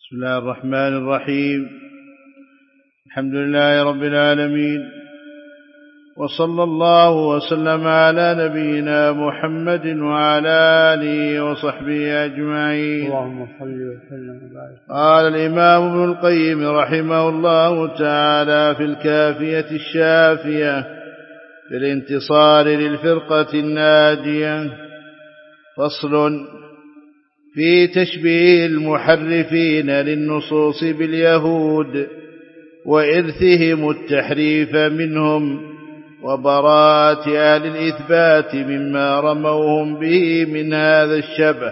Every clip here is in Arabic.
بسم الله الرحمن الرحيم. الحمد لله رب العالمين، وصلى الله وسلم على نبينا محمد وعلى آله وصحبه أجمعين. اللهم صل وسلم وبارك. قال الإمام ابن القيم رحمه الله تعالى في الكافية الشافية في الانتصار للفرقة الناجية: فصل في تشبيه المحرفين للنصوص باليهود وإرثهم التحريف منهم، وبراءة أهل الإثبات مما رموهم به من هذا الشبه.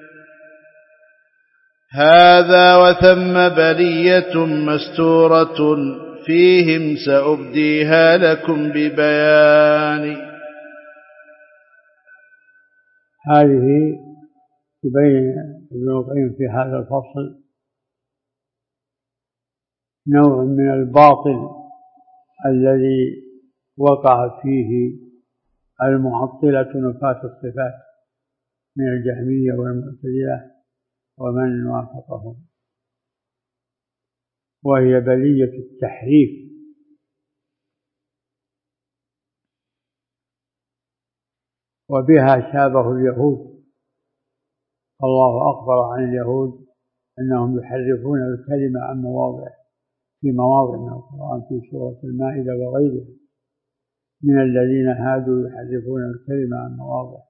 هذا وثم بلية مستورة فيهم سأبديها لكم ببيان. هذه يبين ابن القيم في هذا الفصل نوع من الباطل الذي وقع فيه المعطلة نفاة الصفات من الجهمية والمعتزلة ومن وافقهم، وهي بلية التحريف. وبها شابه اليهود. الله أخبر عن اليهود أنهم يحرفون الكلمة عن مواضعه في مواضع من القرآن في سورة المائدة وغيرها: من الذين هادوا يحرفون الكلمة عن مواضعه.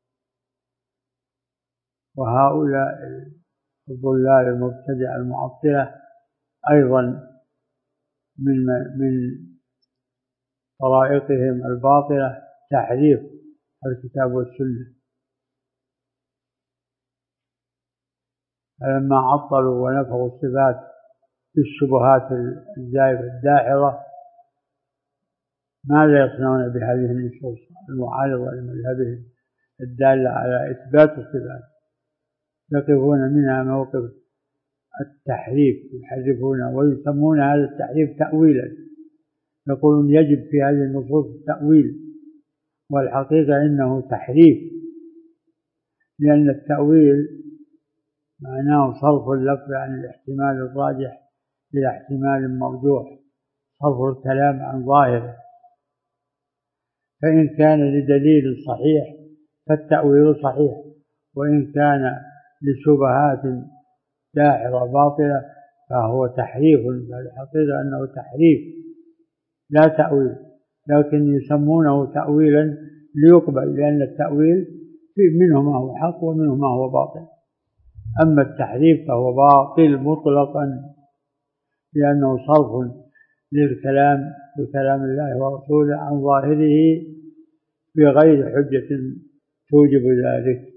وهؤلاء الضلال المبتدع المعطلة أيضا من طرائقهم الباطلة تحريف الكتاب والسنة. فلما عطلوا ونفوا الصفات بالشبهات الزائفة الداحرة، ماذا يصنعون بهذه النصوص المعارضة لمذهبهم الدالة على إثبات الصفات؟ يقفون منها موقف التحريف، يحرفون ويسمون هذا التحريف تأويلا، يقولون يجب في هذه النصوص التأويل، والحقيقة إنه تحريف، لأن التأويل معناه صرف اللفظ عن الاحتمال الراجح إلى احتمال مرجوح، صرف الكلام عن ظاهره. فإن كان لدليل صحيح فالتأويل صحيح، وإن كان لشبهات داحرة باطلة فهو تحريف. فالحقيقة أنه تحريف لا تأويل، لكن يسمونه تأويلا ليقبل، لأن التأويل منه ما هو حق ومنه ما هو باطل. أما التحريف فهو باطل مطلقا، لأنه صرف للكلام بكلام الله ورسوله عن ظاهره بغير حجة توجب ذلك.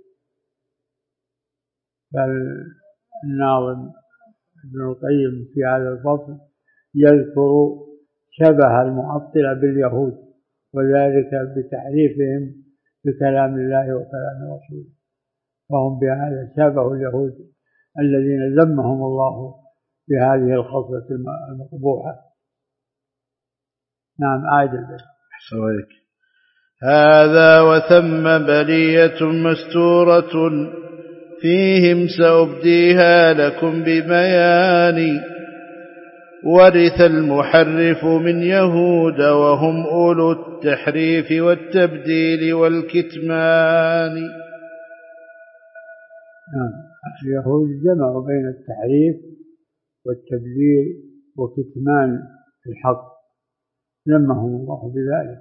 فالناظم ابن القيم في هذا الفصل يذكر شبه المعطلة باليهود، وذلك بتحريفهم بكلام الله وكلام رسوله، فهم بهذا شابه اليهود الذين ذمهم الله بهذه الخصلة المقبوحة. نعم، عادل. هذا وثم بلية مستورة فيهم سأبديها لكم ببيان. ورث المحرف من يهود وهم أولو التحريف والتبديل والكتمان. اليهود جمعوا بين التحريف والتبديل وكتمان الحق، ذمهم الله بذلك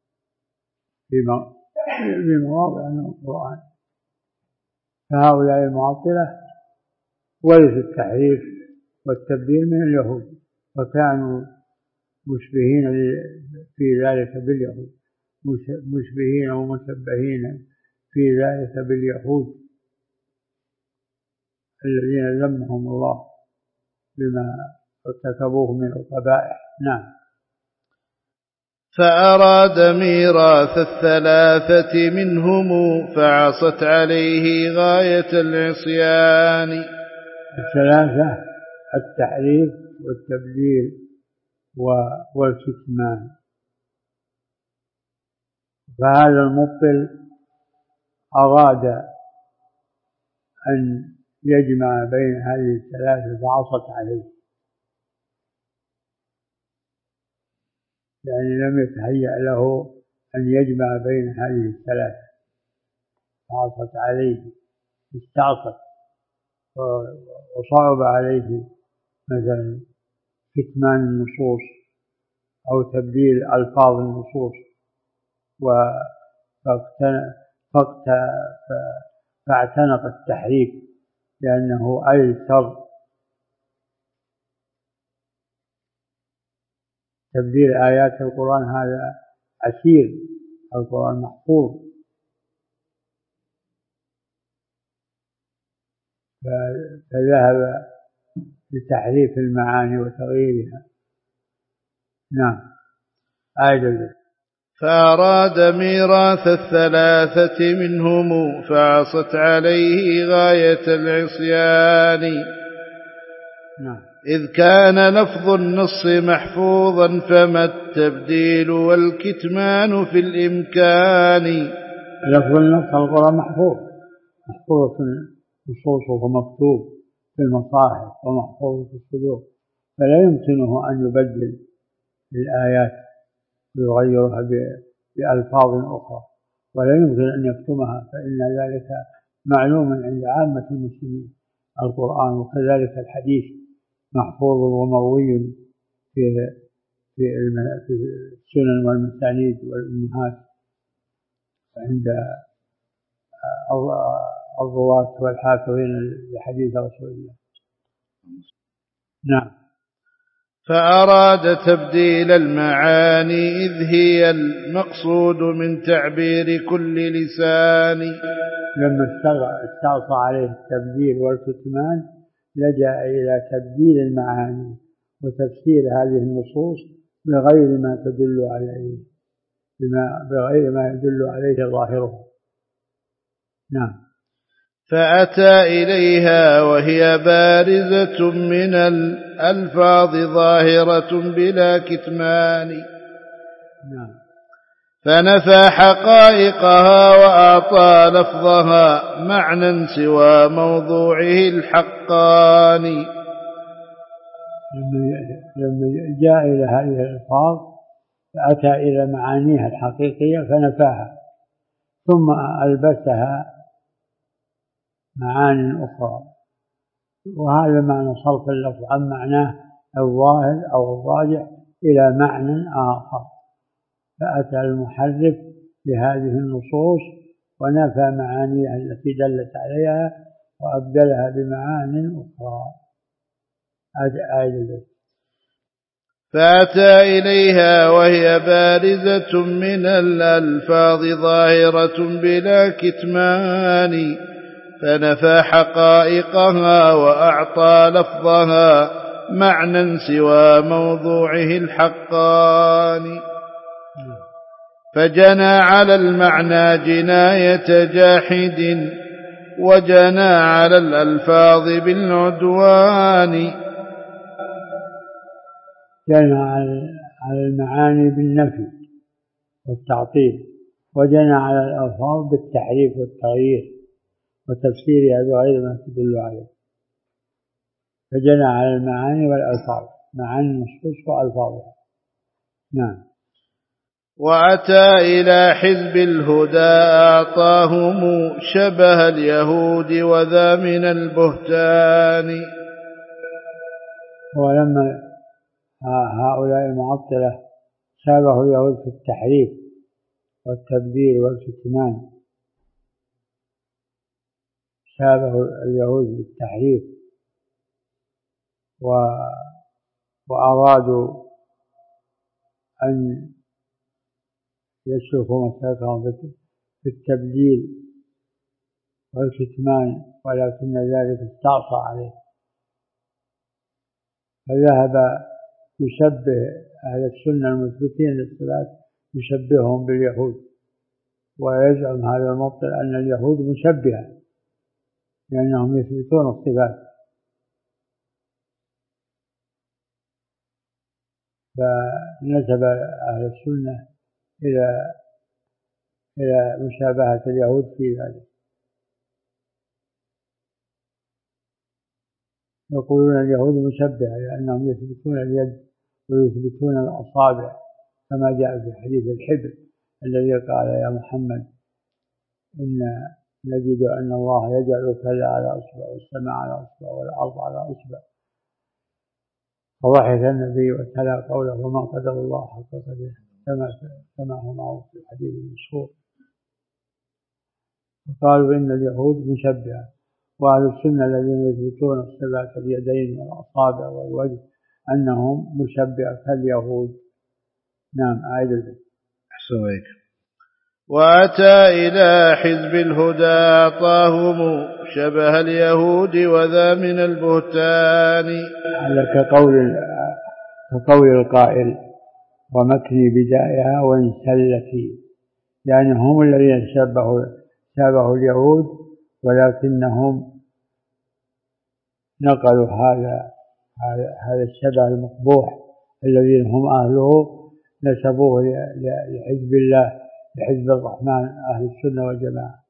في مواضع من القرآن. فهؤلاء المعطلة ورثوا التحريف والتبديل من اليهود، وكانوا مشبهين في ذلك باليهود، مشبهين ومشبهين في ذلك باليهود الذين ذمهم الله بما ارتكبوه من القبائح. نعم. فأراد ميراث الثلاثة منهم فعصت عليه غاية العصيان. الثلاثة: التحريف والتبديل والكتمان. فهذا المبطل أراد أن يجمع بين هذه الثلاثة فعصت عليه، يعني لم يتهيأ له أن يجمع بين هذه الثلاثة فعصت عليه، استعصت وصعب عليه مثلا كتمان النصوص أو تبديل ألفاظ النصوص، فاعتنق التحريف لأنه أيسر. تبديل آيات القرآن هذا عسير، القرآن محفوظ، فذهب لتحريف المعاني وتغييرها. نعم. آية فأراد ميراث الثلاثة منهم فعصت عليه غاية العصيان. نعم. إذ كان لفظ النص محفوظا فما التبديل والكتمان في الإمكان. لفظ النص القرآن محفوظ في نصوصه ومكتوب في المصاحف ومحفوظ في الصدور، فلا يمكنه أن يبدل الآيات ويغيرها بألفاظ أخرى، ولا يمكن أن يكتمها، فإن ذلك معلوم عند عامة المسلمين. القرآن وكذلك الحديث محفوظ ومروي في السنن والمسانيد والأمهات عند الرواة والحافظين لحديث رسول الله. نعم. فأراد تبديل المعاني إذ هي المقصود من تعبير كل لسان. لما استعصى عليه التبديل والكتمان لجأ إلى تبديل المعاني وتفسير هذه النصوص بغير ما تدل عليه، بغير ما يدل عليه ظاهره. نعم. فأتى إليها وهي بارزة من الألفاظ ظاهرة بلا كتمان. نعم. فنفى حقائقها وأعطى لفظها معنى سوى موضوعه الحقاني. لما جاء إلى هذه الألفاظ فأتى إلى معانيها الحقيقية فنفاها، ثم ألبسها معاني أخرى، وهذا معنى صرف اللفظ عن معناه الظاهر أو الراجح إلى معنى آخر. فأتى المحرف لهذه النصوص ونفى معانيها التي دلت عليها وأبدلها بمعاني أخرى. فأتى إليها وهي بارزة من الألفاظ ظاهرة بلا كتمان. فنفى حقائقها وأعطى لفظها معنى سوى موضوعه الحقاني. فجنى على المعنى جناية جاحد وجنى على الألفاظ بالعدوان. جنى على المعاني بالنفي والتعطيل، وجنى على الألفاظ بالتحريف والتغيير وتفسيرها بغير ما تدل عليه. فجنى على المعاني والألفاظ، معاني النصوص وألفاظها. نعم. وأتى إلى حزب الهدى أعطاهم شبه اليهود وذا من البهتان. ولما هؤلاء المعطلة شابهوا اليهود في التحريف والتبديل والكتمان، شابهوا اليهود بالتحريف وأرادوا أن يسلكوا مسلكهم في التبديل والكتمان، ولكن ذلك استعصى عليه، فذهب يشبه أهل السنة المثبتين للصفات، يشبههم باليهود، ويزعم هذا المبطل أن اليهود مشبهة لأنهم يثبتون الصفات. فنسب أهل السنة إلى مشابهة اليهود في ذلك. يقولون اليهود مشبهة لأنهم يثبتون اليد ويثبتون الأصابع كما جاء في حديث الحبر الذي قال يا محمد إن نجد أن الله يجعل كذا على أصبع والسماء على أصبع والأرض على أصبع. فضحك النبي وتلا قوله وما قدر الله حق قدره كما هو معروف في الحديث المشهور. فقالوا إن اليهود مشبهة، وأهل السنة الذين يثبتون صفات اليدين والأصابع والوجه أنهم مشبهة كاليهود. نعم أعيد البيت. أحسنك. وأتى إلى حزب الهدى أعطاهم شبه اليهود وذا من البهتان. هذا كقول القائل ومكني بدائها وانسلتي، يعني هم الذين شابهوا اليهود ولكنهم نقلوا هذا الشبه المقبوح الذين هم أهله نسبوه لحزب الله لحزب الرحمن أهل السنة والجماعة،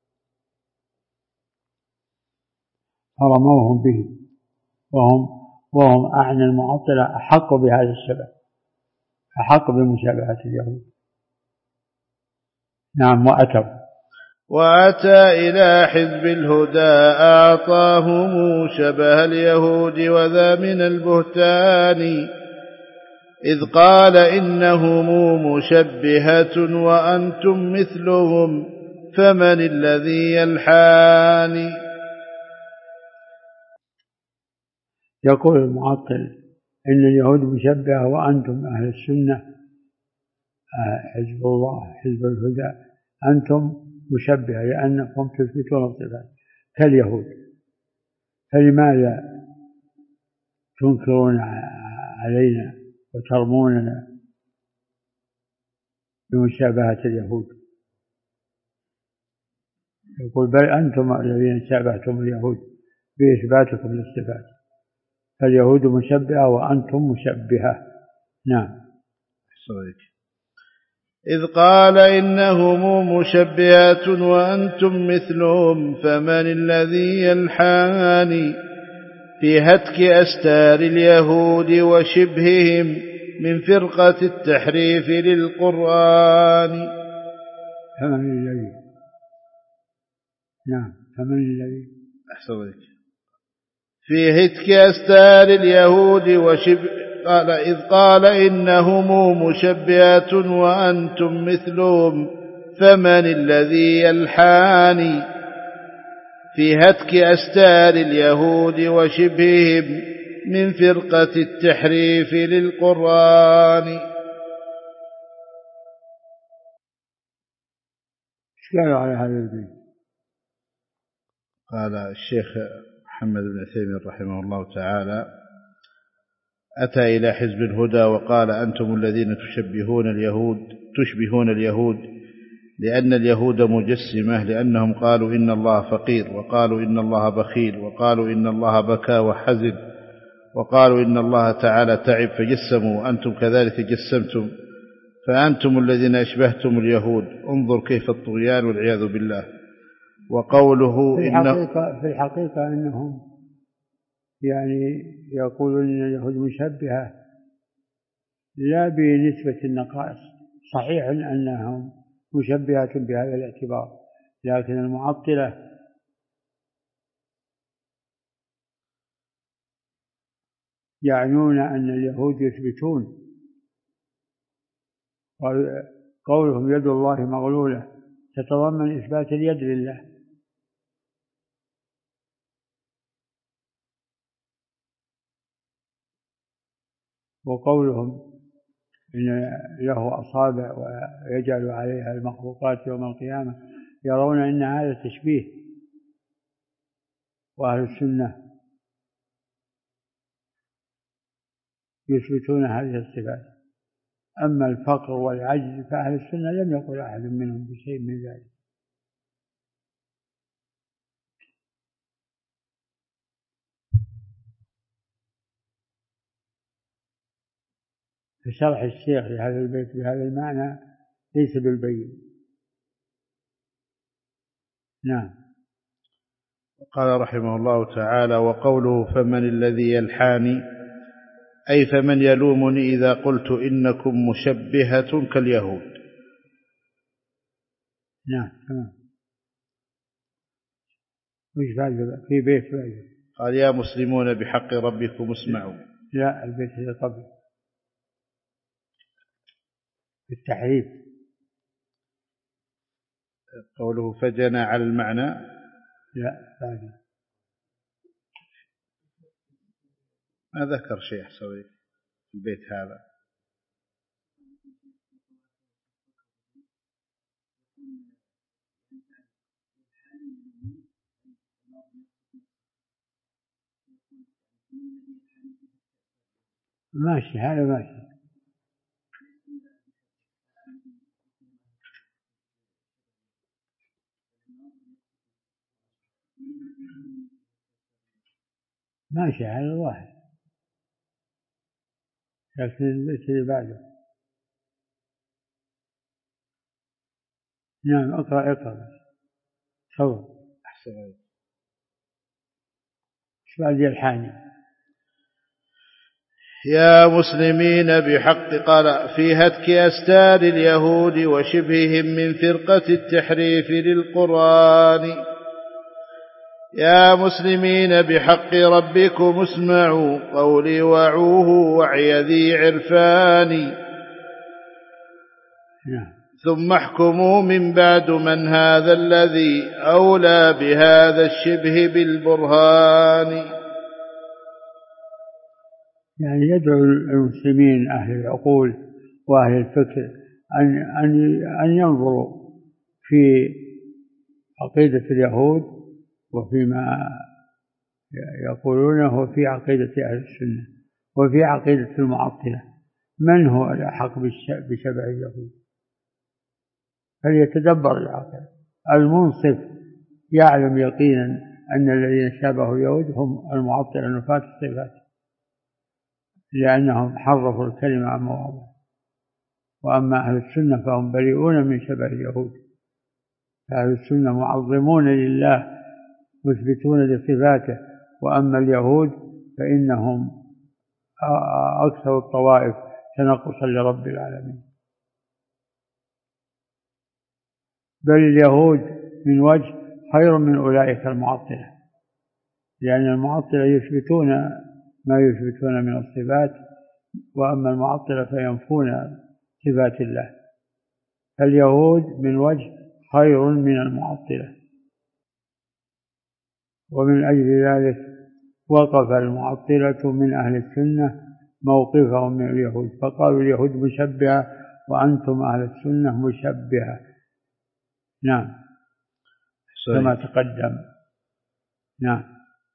فرموهم به وهم أعني المعطلة أحق بهذا الشبه، أحق بمشابهة اليهود. نعم. وأتى إلى حزب الهدى أعطاهم شبه اليهود وذا من البهتان، إذ قال إنهم مشبهة وأنتم مثلهم فمن الذي يلحان. يقول المعطل إن اليهود مشبهة وأنتم أهل السنة حزب الله حزب الهدى أنتم مشبهة لأنكم تثبتون الصفات كاليهود، فلماذا تنكرون علينا وترموننا بمشابهة اليهود؟ يقول بل أنتم الذين شابهتم اليهود بإثباتكم للصفات، فاليهود مشبهة وأنتم مشبهة. نعم. صحيح. إذ قال إنهم مشبهة وأنتم مثلهم فمن الذي يلحان في هتك أستار اليهود وشبههم من فرقة التحريف للقرآن. فمن الذي نعم فمن الذي أحسنك. في هتك أستار اليهود وشبه قال إذ قال إنهم مشبهة وأنتم مثلهم فمن الذي يلحان في هتك أستار اليهود وشبههم من فرقة التحريف للقرآن. ايش قالوا على هذا البيت؟ قال الشيخ محمد بن عثيمين رحمه الله تعالى أتى إلى حزب الهدى وقال أنتم الذين تشبهون اليهود لأن اليهود مجسمة، لأنهم قالوا إن الله فقير، وقالوا إن الله بخيل، وقالوا إن الله بكى وحزن، وقالوا إن الله تعالى تعب فجسموا، وأنتم كذلك جسمتم، فأنتم الذين أشبهتم اليهود. انظر كيف الطغيان والعياذ بالله. وقوله في الحقيقة أنهم يعني يقولون إن اليهود مشبهة لا بنسبة النقائص، صحيح أنهم مشبهة بهذا الاعتبار، لكن المعطلة يعنون أن اليهود يثبتون، قولهم يد الله مغلولة تتضمن إثبات اليد لله، وقولهم إن له أصابع ويجعل عليها المخلوقات يوم القيامة يرون أن هذا تشبيه، وأهل السنة يثبتون هذه الصفات. أما الفقر والعجز فأهل السنة لم يقل أحد منهم بشيء من ذلك. فشرح الشيخ لهذا البيت بهذا المعنى ليس بالبين. نعم. قال رحمه الله تعالى: وقوله فمن الذي يلحاني، أي فمن يلومني إذا قلت إنكم مشبهة كاليهود. نعم تمام. وش بعد في بيت بعد؟ قال: يا مسلمون بحق ربكم اسمعوا. لا، البيت اللي قبل بالتحريف. قوله فجنى على المعنى. لا بعد ما ذكر شيء حسوي في البيت هذا. ماشي هذا ماشي. ماشي هذا واحد، لكن البيت اللي بعده. نعم اقرأ تفضل. أحسن. ايش بعد يلحاني؟ يا مسلمين بحق، قال: في هتك أستار اليهود وشبههم من فرقة التحريف للقرآن. يا مسلمين بحق ربكم اسمعوا قولي وعوه وعي ذي عرفان. ثم احكموا من بعد من هذا الذي أولى بهذا الشبه بالبرهان. يعني يدعو المسلمين أهل العقول وأهل الفكر أن ينظروا في عقيدة اليهود وفيما يقولونه في عقيدة أهل السنة وفي عقيدة المعطلة، من هو الأحق بشبه اليهود؟ فليتدبر العقل. المنصف يعلم يقينا أن الذين شابهوا اليهود هم المعطلة نفاة الصفات، لأنهم حرفوا الكلمة عن مواضعه. وأما أهل السنة فهم بريئون من شبه اليهود. أهل السنة معظمون لله مثبتون لصفاته، وأما اليهود فإنهم أكثر الطوائف تنقصا لرب العالمين. بل اليهود من وجه خير من أولئك المعطلة، لأن المعطلة يثبتون ما يثبتون من الصفات، وأما المعطلة فينفون صفات الله. فاليهود من وجه خير من المعطلة، ومن أجل ذلك وقف المعطلة من أهل السنة موقفهم من اليهود، فقالوا اليهود مشبهة وأنتم أهل السنة مشبهة. نعم كما تقدم. نعم.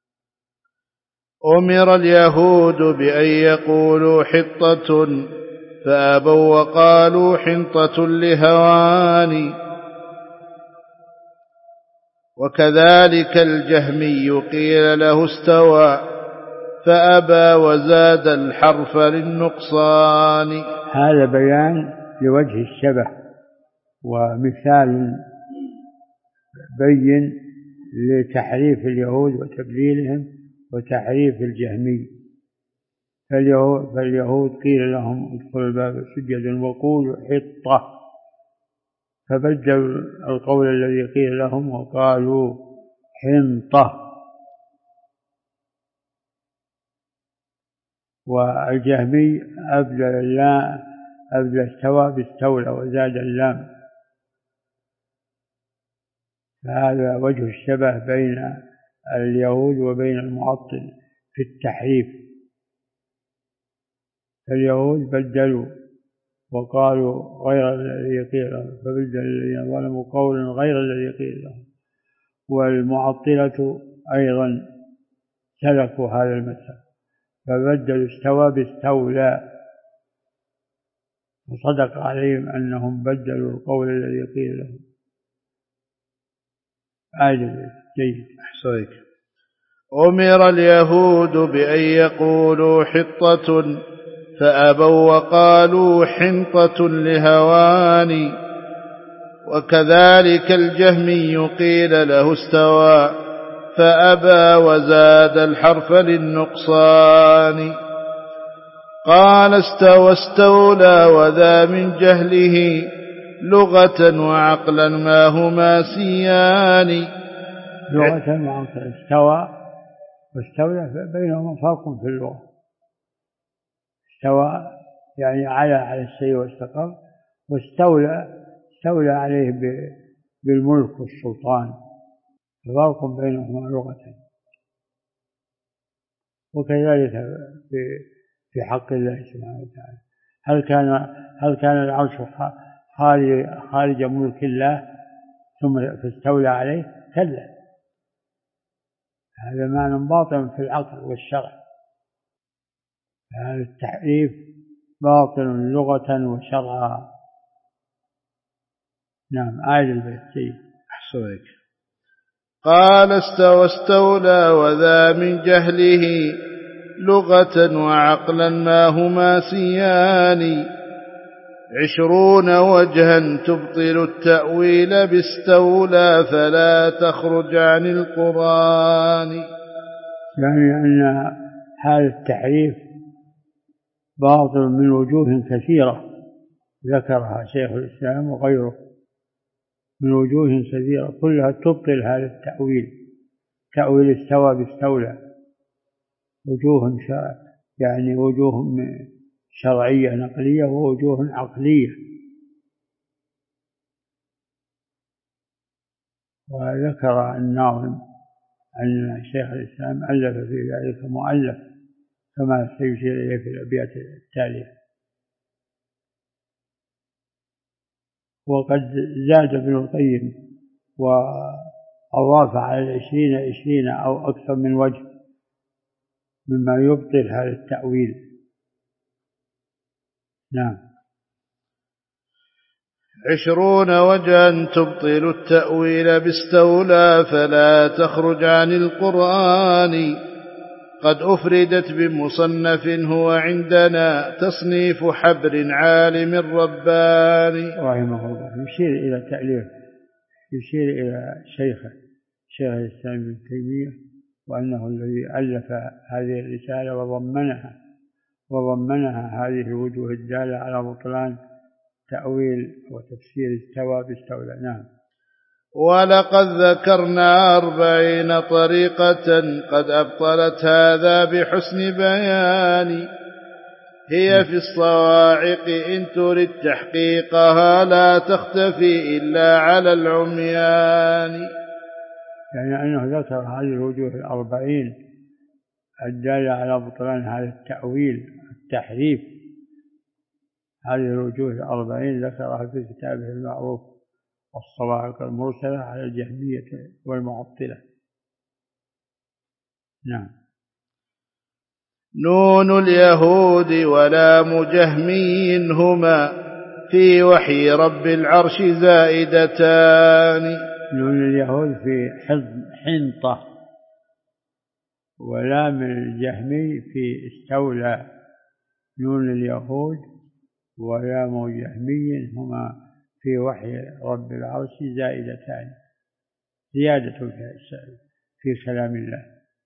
أمر اليهود بأن يقولوا حطة فأبوا وقالوا حنطة لهوان. وكذلك الجهمي قيل له استوى فأبى وزاد الحرف للنقصان. هذا بيان لوجه الشبه ومثال بين لتحريف اليهود وتبديلهم وتحريف الجهمي. فاليهود قيل لهم ادخلوا الباب سجدا وقولوا حطة، فبدلوا القول الذي قيل لهم وقالوا حنطة. والجهمي أبدل استوى باستولى وزاد اللام. فهذا وجه الشبه بين اليهود وبين المعطل في التحريف. اليهود بدلوا وقالوا غير الذي قيل لهم، فبدل الذين ظلموا قولا غير الذي قيل لهم. والمعطلة أيضا سلكوا هذا المسار، فبدلوا استوى باستولى، وصدق عليهم أنهم بدلوا القول الذي قيل لهم. جيد. أحسنك. أمر اليهود بأن يقولوا حطة فأبوا وقالوا حنطة لهوان. وكذلك الجهمي قيل له استوى فأبى وزاد الحرف للنقصان. قال استولى وذا من جهله لغة وعقلا ما هما سيان. لغة وعقلا، استوى واستولى بينهما فرق في اللغة. استوى يعني على الشيء واستقر، واستولى عليه بالملك والسلطان، فرق بينهما لغة. وكذلك في حق الله سبحانه وتعالى، هل كان العرش خارج ملك الله ثم فاستولى عليه؟ كلا، هذا معنى باطن في العقل والشرع. هذا التحريف باطل لغة وشرعا. نعم، آية البيت. أحسنك. قال استولى وذا من جهله لغة وعقلا ما هما سيان. 20 وجها تبطل التأويل باستولى فلا تخرج عن القرآن. يعني أن هذا التحريف باطل من وجوه كثيرة ذكرها شيخ الإسلام وغيره، من وجوه كثيرة كلها تبطل هذا التأويل، تأويل استوى باستولى. وجوه يعني وجوه شرعية نقلية ووجوه عقلية. وذكر الناظم أن شيخ الإسلام ألف في ذلك مؤلف كما سيشير إليه في الأبيات التالية. وقد زاد ابن القيم وأضاف على 20 أو أكثر من وجه مما يبطل هذا التأويل. نعم. 20 وجها تبطل التأويل باستولى فلا تخرج عن القرآن. قد أفردت بمصنف هو عندنا تصنيف حبر عالم رباني. رحمه الله يشير إلى تأليف، يشير إلى شيخ الإسلام ابن تيمية، وأنه الذي ألف هذه الرسالة وضمنها هذه الوجوه الدالة على بطلان تأويل وتفسير استوى باستولى. نعم. ولقد ذكرنا 40 طريقة قد أبطلت هذا بحسن بيان. هي في الصواعق إن ترد تحقيقها لا تختفي إلا على العميان. يعني أنه ذكر هذه الوجوه 40 الدالة على بطلان هذا التأويل التحريف. هذه الوجوه 40 ذكرها في كتابه المعروف الصواعق المرسلة على الجهمية والمعطلة. نعم. نون اليهود ولام جهمي هما في وحي رب العرش زائدتان. نون اليهود في حنطة، ولام الجهمي في استولى. نون اليهود ولام جهمي هما في وحي رب العرش زائدتان، زيادة في كلام الله.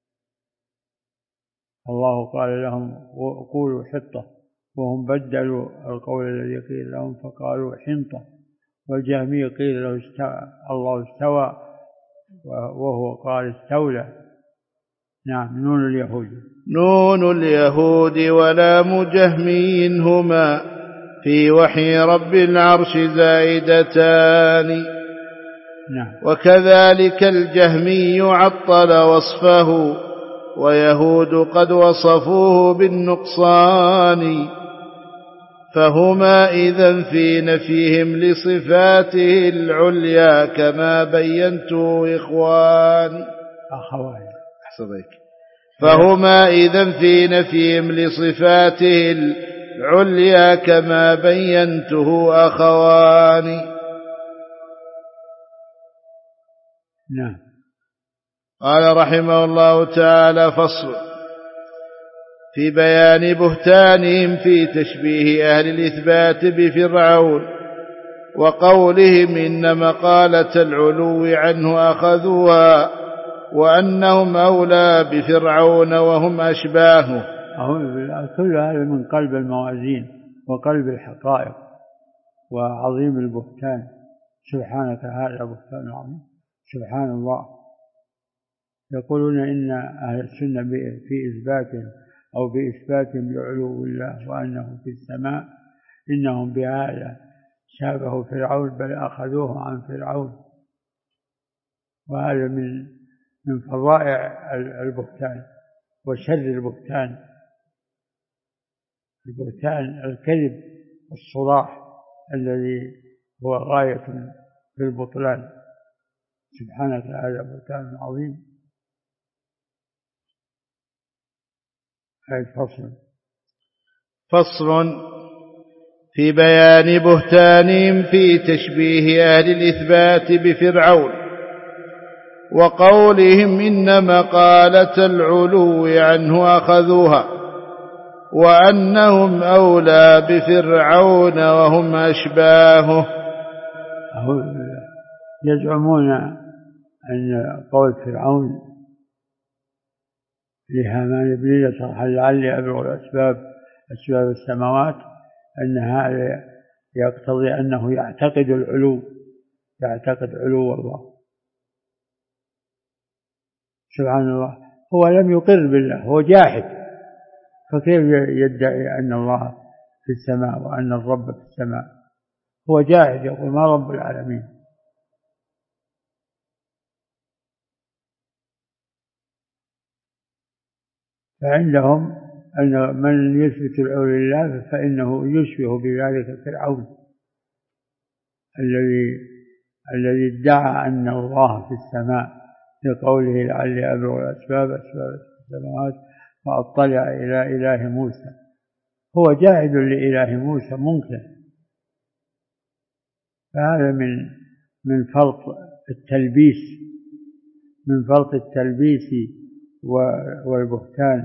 الله قال لهم قولوا حطة، وهم بدلوا القول الذي قيل لهم فقالوا حنطة. والجهمي قيل له الله استوى وهو قال استولى. نعم. نون اليهود ولام جهمي هما في وحي رب العرش زائدتان. نعم. وكذلك الجهمي عطل وصفه ويهود قد وصفوه بالنقصان. فهما إذن في نفيهم لصفاته العليا كما بينته إخواني. فهما إذن في نفيهم لصفاته العليا كما بينته أخواني. نعم. قال رحمه الله تعالى: فصل في بيان بهتانهم في تشبيه أهل الإثبات بفرعون وقولهم إن مقالة العلو عنه أخذوها وأنهم أولى بفرعون وهم أشباهه. كل هذا من قلب الموازين وقلب الحقائق وعظيم البهتان. سبحانك هذا بهتان عظيم، سبحان الله. يقولون إن أهل السنة بإثباتهم لعلو الله وأنه في السماء إنهم بهذا شابهوا فرعون، بل أخذوه عن فرعون. وهذا من فظائع البهتان وشر البهتان. البهتان الكذب الصراح الذي هو غاية في البطلان. سبحانك هذا بهتان عظيم. فصل في بيان بهتانهم في تشبيه أهل الإثبات بفرعون وقولهم إن مقالة العلو عنه أخذوها وأنهم أولى بفرعون وهم أشباهه. يزعمون أن قول فرعون لهامان بن لي صرحا لعلي أبلغ أسباب السماوات أن هذا يقتضي أنه يعتقد علو الله. سبحان الله، هو لم يقر بالله، هو جاحد، فكيف يدعي أن الله في السماء وأن الرب في السماء؟ هو جاحد، يقول ما رب العالمين. فعندهم أن من يثبت العلو لله فإنه يشبه بذلك فرعون الذي ادعى أن الله في السماء لقوله لعلي أبلغ أسباب السماوات فأطلع إلى إله موسى. هو جاحد لإله موسى منكر. فهذا من فرط التلبيس والبهتان.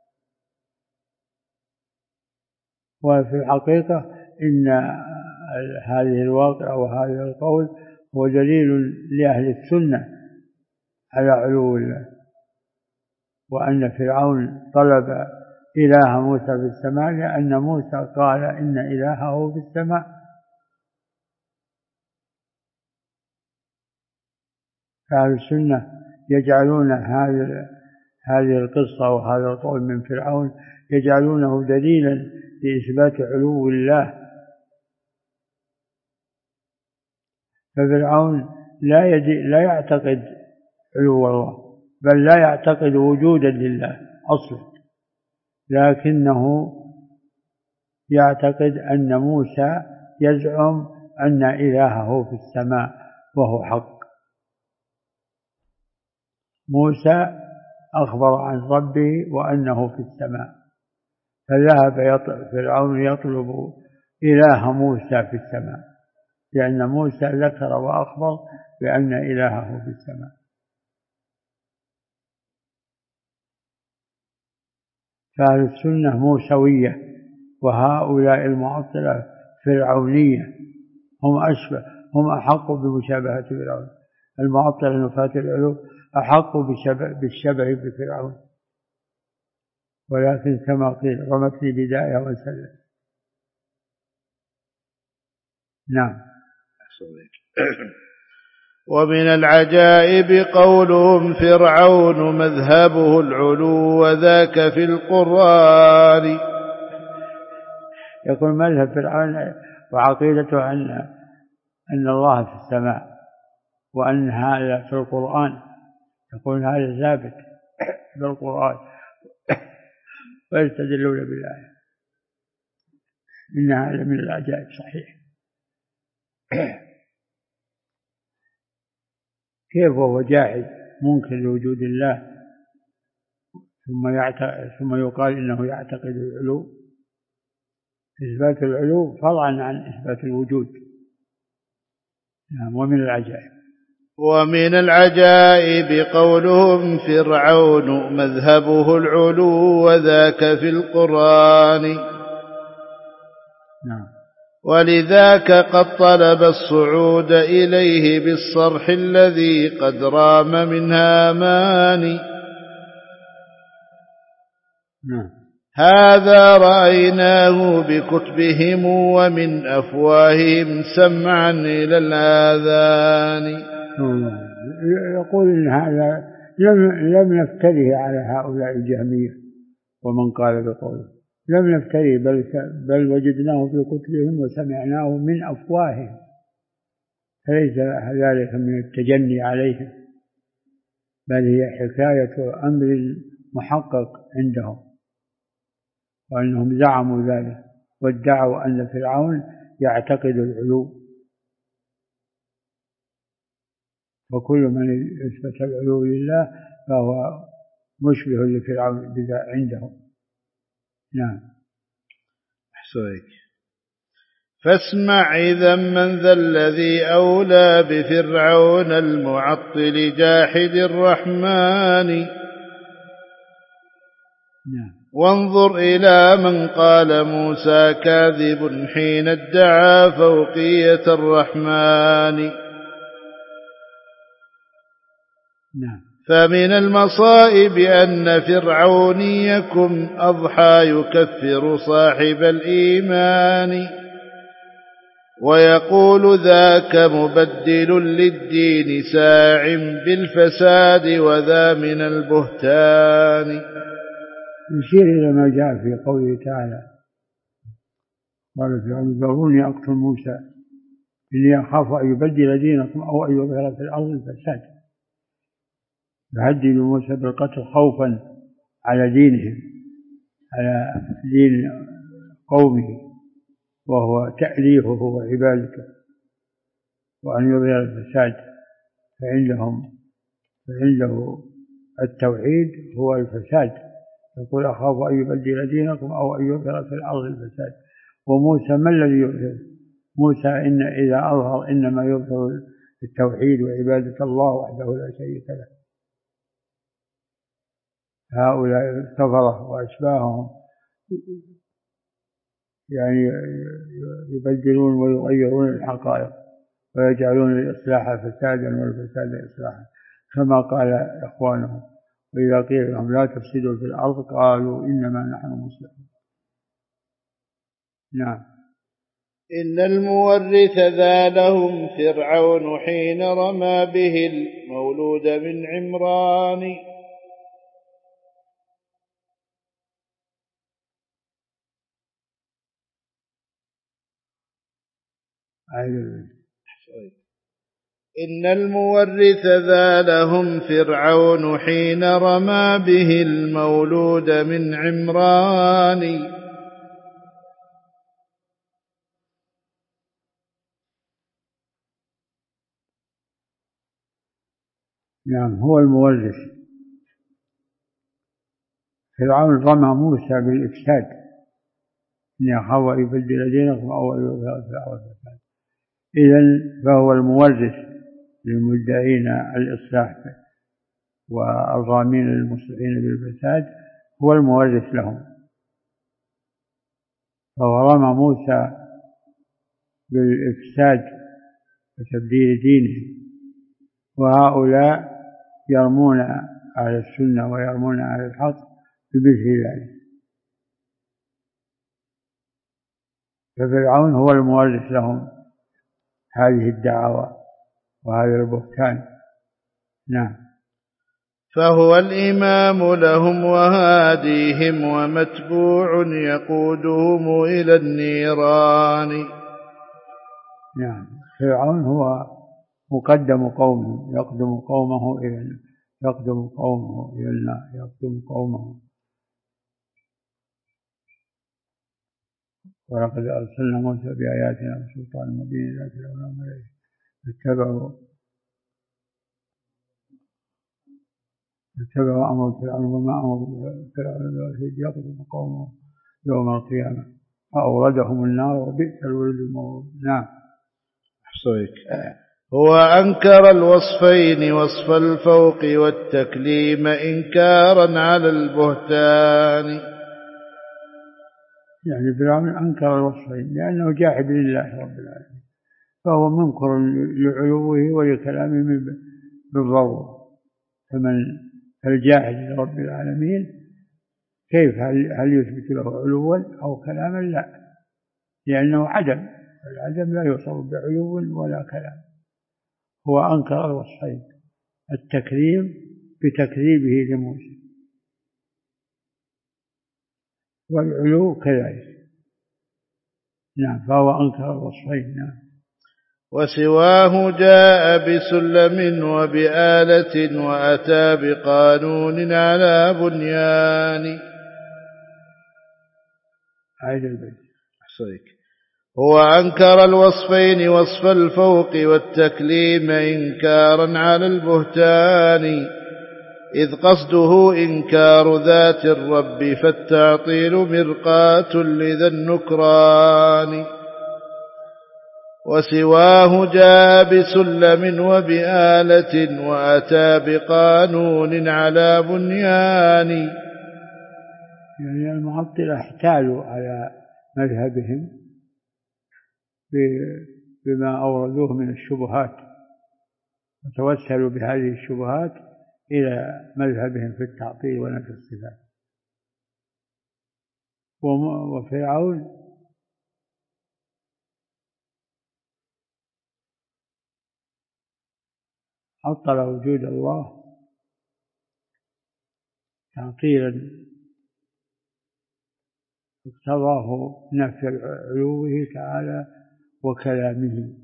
وفي الحقيقة إن هذه الواقعة وهذا القول هو دليل لأهل السنة على علو الله، وأن فرعون طلب إله موسى في السماء لأن موسى قال إن إلهه في السماء. فأهل السنة يجعلون هذه القصة وهذا القول من فرعون يجعلونه دليلا لإثبات علو الله. ففرعون لا يعتقد علو الله، بل لا يعتقد وجودا لله أصلا، لكنه يعتقد أن موسى يزعم أن إلهه في السماء وهو حق. موسى أخبر عن ربه وأنه في السماء، فذهب فرعون يطلب إله موسى في السماء، لأن موسى ذكر وأخبر بأن إلهه في السماء. فأهل السنة موسوية، وهؤلاء المعطلة فرعونية، هم أحق بمشابهة فرعون. المعطلة نفاة العلو أحق بالشبه بفرعون، ولكن كما قيل رمت لي بداية وسلم. نعم. ومن العجائب قولهم فرعون مذهبه العلو وذاك في القرآن. يقول مذهب فرعون وعقيدته أن الله في السماء وأن هذا في القرآن، يقول هذا ثابت بالقرآن ويستدلون بالآية. إن هذا من العجائب صحيح. كيف وهو جاحد منكر لوجود الله ثم يقال إنه يعتقد العلو؟ إثبات العلو فرعا عن إثبات الوجود. ومن العجائب قولهم فرعون مذهبه العلو وذاك في القرآن. نعم. ولذاك قد طلب الصعود إليه بالصرح الذي قد رام من هامان. هذا رأيناه بكتبهم ومن أفواههم سمعا إلى الآذان. يقول إن هذا لم نفتره على هؤلاء الجهمية ومن قال بقوله، لم نفتره بل وجدناه في كتبهم وسمعناه من أفواههم، فليس ذلك من التجني عليهم، بل هي حكاية أمر محقق عندهم، وأنهم زعموا ذلك وادعوا أن فرعون يعتقد العلو، وكل من يثبت العلو لله فهو مشبه لفرعون عندهم. نعم. أحسنك. فاسمع إذا من ذا الذي أولى بفرعون المعطل جاحد الرحمن. نعم. وانظر إلى من قال موسى كاذب حين ادعى فوقية الرحمن. نعم. فمن المصائب أن فرعونيكم أضحى يكفر صاحب الإيمان، ويقول ذاك مبدل للدين ساع بالفساد وذا من البهتان. يشير إلى ما جاء في قوله تعالى: قال فرعون ذروني أقتل موسى إني أخاف أن يبدل دينكم أو أن يظهر في الأرض الفساد. يهدد موسى بالقتل خوفا على دينهم، على دين قومه، وهو تأليهه وعبادته، وأن يظهر الفساد، فعنده التوحيد هو الفساد. يقول أخاف أن يبدل دينكم أو أن يظهر في الأرض الفساد. وموسى ما الذي يظهر؟ موسى إن إذا أظهر إنما يظهر التوحيد وعبادة الله وحده لا شريك له. هؤلاء الكفرة وأشباههم يعني يبدلون ويغيرون الحقائق ويجعلون الإصلاح فسادا والفساد إصلاحا، كما قال إخوانهم: وإذا قيل لهم لا تفسدوا في الأرض قالوا إنما نحن مصلحون. نعم. إن المورث ذا لهم فرعون حين رمى به المولود من عمران. إن المورث ذا لهم فرعون حين رمى به المولود من عمران. نعم، هو المورث. فرعون رمى موسى بالإفساد: إني أخاف أن يبدل دينكم أو أن يظهر في الأرض الفساد. إذن فهو المورث للمدعين الإصلاح والرامين للمصلحين بالفساد، هو المورث لهم. فهو رمى موسى بالإفساد وتبديل دينه، وهؤلاء يرمون على السنة ويرمون على الحق بمثل ذلك. ففرعون هو المورث لهم هذه الدعوة وهذا البهتان. نعم. فهو الإمام لهم وهاديهم ومتبوع يقودهم إلى النيران. نعم. فرعون هو مقدم قومه، يقدم قومه إلى النار، يقدم قومه. ولقد أرسلنا موسى بآياتنا وسلطان مبين إلى فرعون وملئه اتبعوا أمر فرعون وما أمر فرعون الرشيد يقدم قومه يوم القيامة فأوردهم النار وبئس الورد المورود. نعم. أحسنك. هو أنكر الوصفين، وصف الفوق والتكليم، إنكارا على البهتان. يعني فرعون أنكر الوصفين لأنه جاحد لله رب العالمين، فهو منكر لعلوه ولكلامه بالضرورة. فالجاحد لرب العالمين كيف هل يثبت له علوا أو كلاما؟ لا، لأنه عدم، العدم لا يوصف بعلو ولا كلام. هو أنكر الوصفين، التكريم بتكذيبه لموسى، والعلو كذلك. نعم، فهو أنكر الوصفين. نعم. وسواه جاء بسلم وبآلة وأتى بقانون على بنيان. عيد البيت. هو أنكر الوصفين، وصف الفوق والتكليم إنكارا على البهتان، إذ قصده إنكار ذات الرب، فالتعطيل مرقاة لذا النكران. وسواه جاء بسلم وبآلة وأتى بقانون على بنيان. يعني المعطلة احتالوا على مذهبهم بما أوردوه من الشبهات، وتوسلوا بهذه الشبهات إلى مذهبهم في التعطيل ونفي الصفات. وفرعون عطل وجود الله تعطيلا اقتضاه نفي علوه تعالى وكلامه،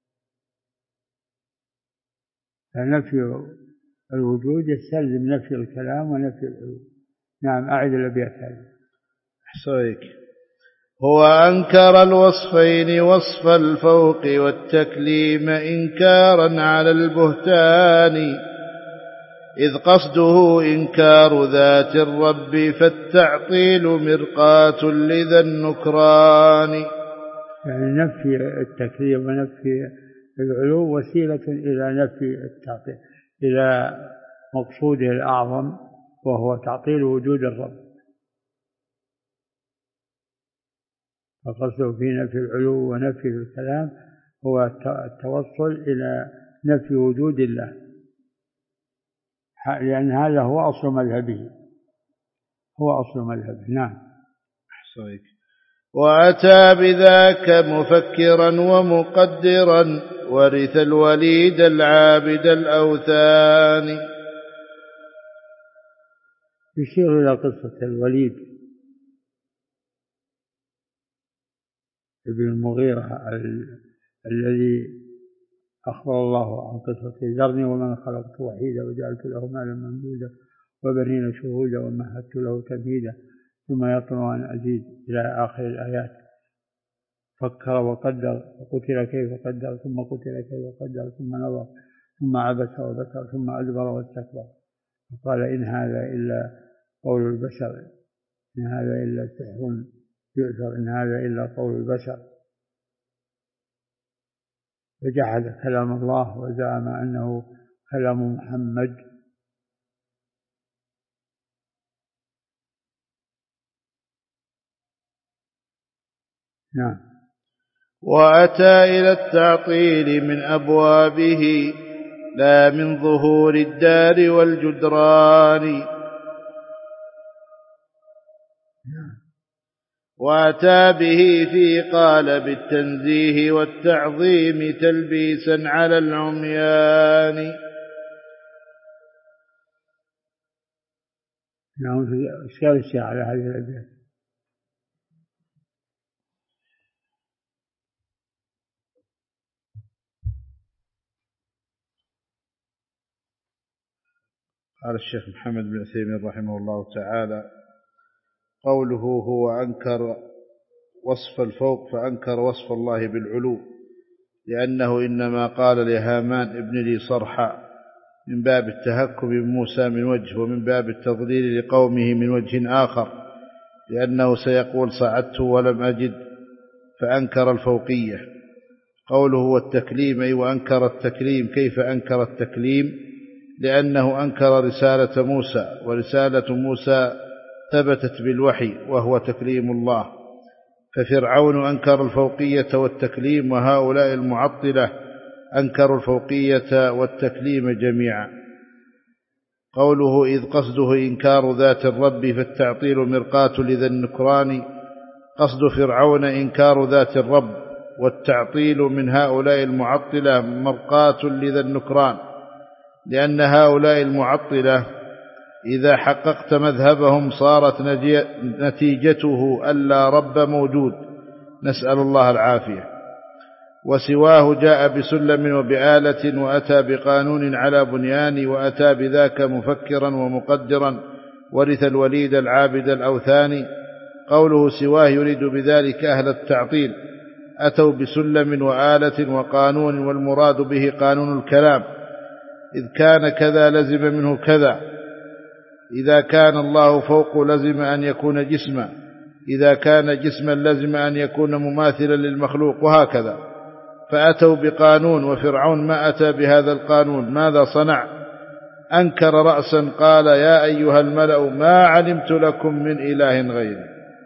فنفي الوجود يستلزم نفي الكلام ونفي العلو. نعم، أعد الأبيات هذه. أحسنك. هو أنكر الوصفين، وصف الفوق والتكليم إنكارا على البهتان، إذ قصده إنكار ذات الرب، فالتعطيل مرقاة لذا النكران. يعني نفي التكليم ونفي العلو وسيلة إلى نفي التعطيل، إلى مقصوده الأعظم وهو تعطيل وجود الرب. فقصده في نفي العلو ونفي الكلام هو التوصل إلى نفي وجود الله، لأن هذا هو أصل مذهبه، هو أصل مذهبه. نعم. أحسنك. وأتى بذاك مفكرا ومقدرا، ورث الوليد العابد الأوثان. يشير إلى قصة الوليد ابن المغيرة الذي أخبر الله عن قصته: ذرني ومن خلقت وحيدا وجعلت له مالا ممدودا وبنين شهودا ومهدت له تمهيدا ثم يطمع أن أزيد إلى آخر الآيات. فكر وقدر وقتل كيف قدر ثم قتل كيف قدر ثم نظر ثم عبس وبكر ثم أدبر واستكبر، فقال: إن هذا إلا قول البشر، إن هذا إلا سحر يؤثر، إن هذا إلا قول البشر. وجحد كلام الله وزعم أنه كلام محمد. نعم. وأتى إلى التعطيل من أبوابه، لا من ظهور الدار والجدران. وأتى به في قالب التنزيه والتعظيم تلبيسا على العميان. نعم، في إشكال الشيء على هذه الأبيات. قال الشيخ محمد بن عثيمين رحمه الله تعالى: قوله هو أنكر وصف الفوق، فأنكر وصف الله بالعلو، لأنه إنما قال لهامان ابن لي صرحا من باب التهكم بموسى من وجه، ومن باب التضليل لقومه من وجه آخر، لأنه سيقول صعدت ولم أجد، فأنكر الفوقية. قوله هو التكليم، أي وأنكر التكليم. كيف أنكر التكليم؟ لأنه أنكر رسالة موسى، ورسالة موسى ثبتت بالوحي وهو تكليم الله، ففرعون أنكر الفوقية والتكليم، وهؤلاء المعطلة أنكروا الفوقية والتكليم جميعا. قوله إذ قصده إنكار ذات الرب فالتعطيل مرقاة لذا النكران، قصد فرعون إنكار ذات الرب، والتعطيل من هؤلاء المعطلة مرقاة لذا النكران، لأن هؤلاء المعطلة إذا حققت مذهبهم صارت نتيجته ألا رب موجود، نسأل الله العافية، وسواه جاء بسلم وبآلة وأتى بقانون على بنيان، وأتى بذاك مفكرا ومقدرا، ورث الوليد العابد الأوثان. قوله سواه يريد بذلك أهل التعطيل، أتوا بسلم وآلة وقانون، والمراد به قانون الكلام، إذ كان كذا لزم منه كذا، إذا كان الله فوق لزم أن يكون جسما، إذا كان جسما لزم أن يكون مماثلا للمخلوق، وهكذا. فأتوا بقانون، وفرعون ما أتى بهذا القانون، ماذا صنع؟ أنكر رأسا، قال يا أيها الملأ ما علمت لكم من إله غيري،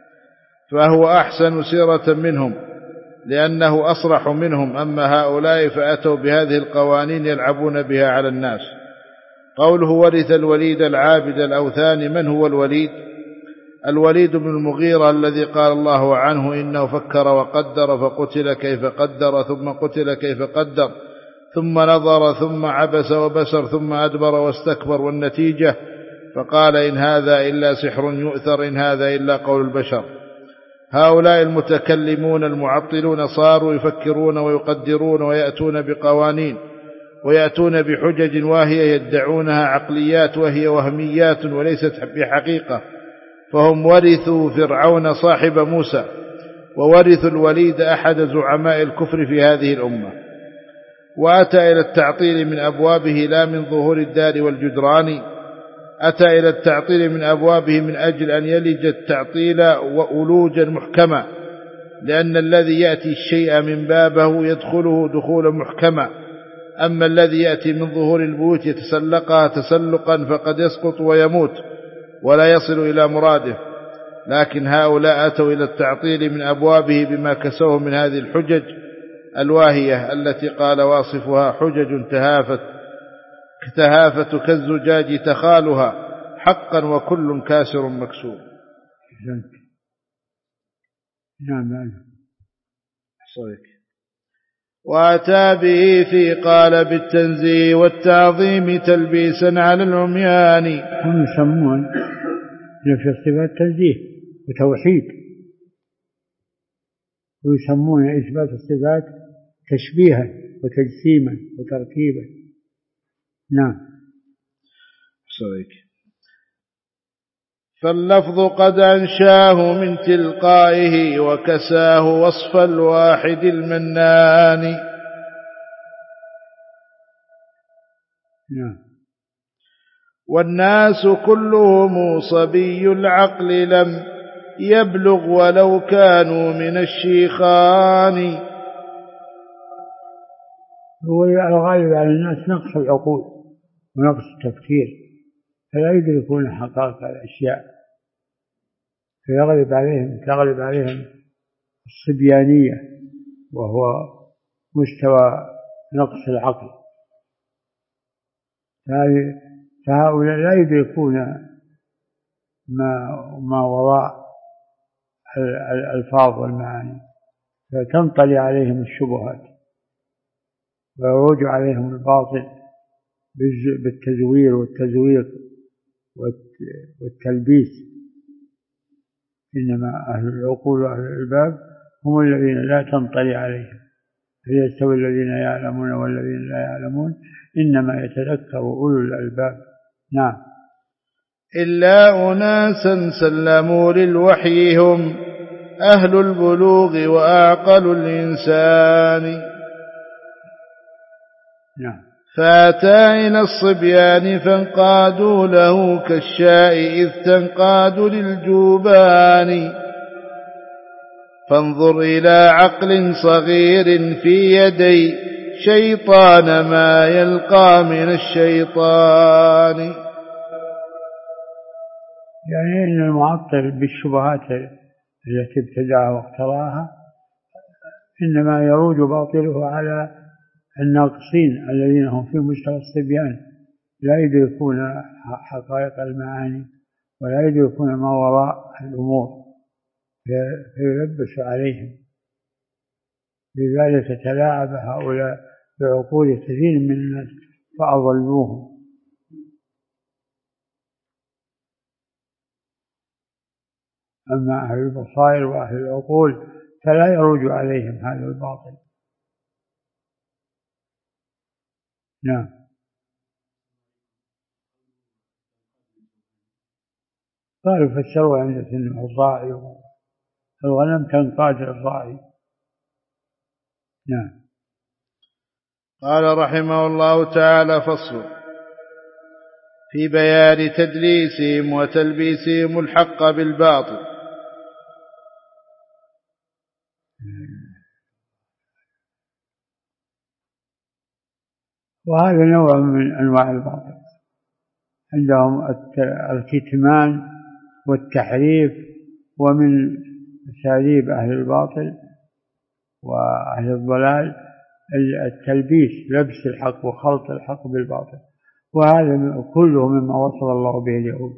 فهو أحسن سيرة منهم لأنه أصرح منهم. أما هؤلاء فأتوا بهذه القوانين يلعبون بها على الناس. قوله ورث الوليد العابد الأوثان، من هو الوليد؟ الوليد بن المغيرة الذي قال الله عنه إنه فكر وقدر فقتل كيف قدر، ثم قتل كيف قدر، ثم نظر، ثم عبس وبسر، ثم أدبر واستكبر، والنتيجة فقال إن هذا إلا سحر يؤثر، إن هذا إلا قول البشر. هؤلاء المتكلمون المعطلون صاروا يفكرون ويقدرون ويأتون بقوانين ويأتون بحجج واهية يدعونها عقليات وهي وهميات وليست بحقيقة، فهم ورثوا فرعون صاحب موسى، وورثوا الوليد أحد زعماء الكفر في هذه الأمة. وأتى إلى التعطيل من أبوابه لا من ظهور الدار والجدران، أتى إلى التعطيل من أبوابه من أجل أن يلج التعطيل وألوجا محكما، لأن الذي يأتي الشيء من بابه يدخله دخولا محكما، أما الذي يأتي من ظهور البيوت يتسلقها تسلقا فقد يسقط ويموت ولا يصل إلى مراده. لكن هؤلاء أتوا إلى التعطيل من أبوابه بما كسوه من هذه الحجج الواهية التي قال واصفها حجج تهافت كالزجاج تخالها حقا وكل كاسر مكسور. نعم. وأتى به في قال بالتنزيه والتعظيم تلبيسا على العميان. هم يسمون نفي الصفات تنزيه وتوحيد، ويسمون إثبات الصفات تشبيها وتجسيما وتركيبا. نعم. فاللفظ قد أنشاه من تلقائه وكساه وصف الواحد المنان. نعم. والناس كلهم صبي العقل لم يبلغ ولو كانوا من الشيخان. هو الغالب على الناس نقص العقول ونقص التفكير، فلا يدركون حقائق الأشياء، تغلب عليهم الصبيانية، وهو مستوى نقص العقل. فهؤلاء لا يدركون ما وراء الألفاظ والمعاني، فتنطلي عليهم الشبهات ويروج عليهم الباطل بالتزوير والتزويق والتلبيس. إنما أهل العقول وأهل الألباب هم الذين لا تنطلي عليهم. هل يستوي الذين يعلمون والذين لا يعلمون؟ إنما يتذكر أولو الألباب. نعم. إلا أناسا سلموا للوحي هم أهل البلوغ وأعقل الإنسان. نعم. فأتى إلى الصبيان فانقادوا له كالشاء إذ تنقاد للجوبان. فانظر إلى عقل صغير في يدي شيطان ما يلقى من الشيطان. يعني إن المعطل بالشبهات التي ابتدعها واختراها، إنما يروج باطله على الناقصين الذين هم في مستوى الصبيان، لا يدركون حقائق المعاني ولا يدركون ما وراء الأمور، فيلبس عليهم. لذلك تلاعب هؤلاء بعقول كثير من الناس فأضلوهم. أما أهل البصائر وأهل العقول فلا يروج عليهم هذا الباطل. نعم. قالوا فسروا عند سن الراعي، الغنم تنقاد الراعي. نعم. قال رحمه الله تعالى: فصل في بيان تدليسهم وتلبيسهم الحق بالباطل. وهذا نوع من أنواع الباطل، عندهم الكتمان والتحريف، ومن أساليب أهل الباطل وأهل الضلال التلبيس، لبس الحق وخلط الحق بالباطل، وهذا كله مما وصل الله به اليهود.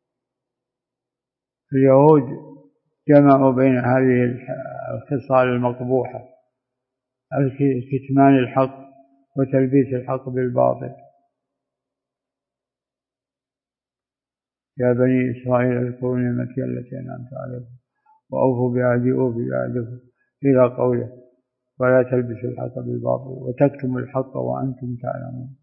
اليهود جمعوا بين هذه الخصال المقبوحة، كتمان الحق وتلبيس الحق بالباطل. يا بني إسرائيل اذكروا نعمتي التي أنعمت عليكم وأوفوا بعهدي أوف بعهدكم، إلى قوله: ولا تلبسوا الحق بالباطل وتكتموا الحق وأنتم تعلمون.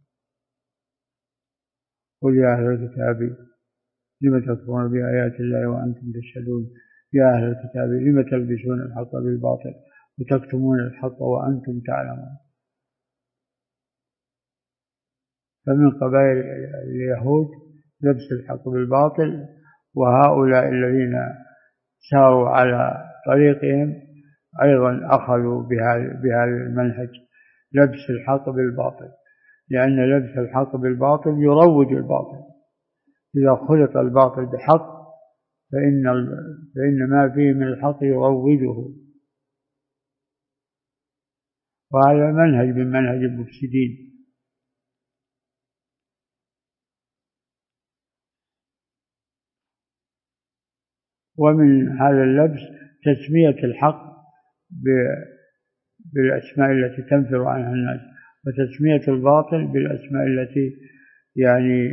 قل يا أهل الكتاب لم تكفرون بآيات الله وأنتم تشهدون، يا أهل الكتاب لم تلبسون الحق بالباطل وتكتمون الحق وأنتم تعلمون. فمن قبائل اليهود لبس الحق بالباطل، وهؤلاء الذين ساروا على طريقهم أيضا أخذوا بهذا المنهج، لبس الحق بالباطل، لأن لبس الحق بالباطل يروج الباطل. إذا خلط الباطل بحق فإن ما فيه من الحق يروجه، وهذا منهج من منهج المفسدين. ومن هذا اللبس تسمية الحق بالأسماء التي تنفر عنها الناس، وتسمية الباطل بالأسماء التي يعني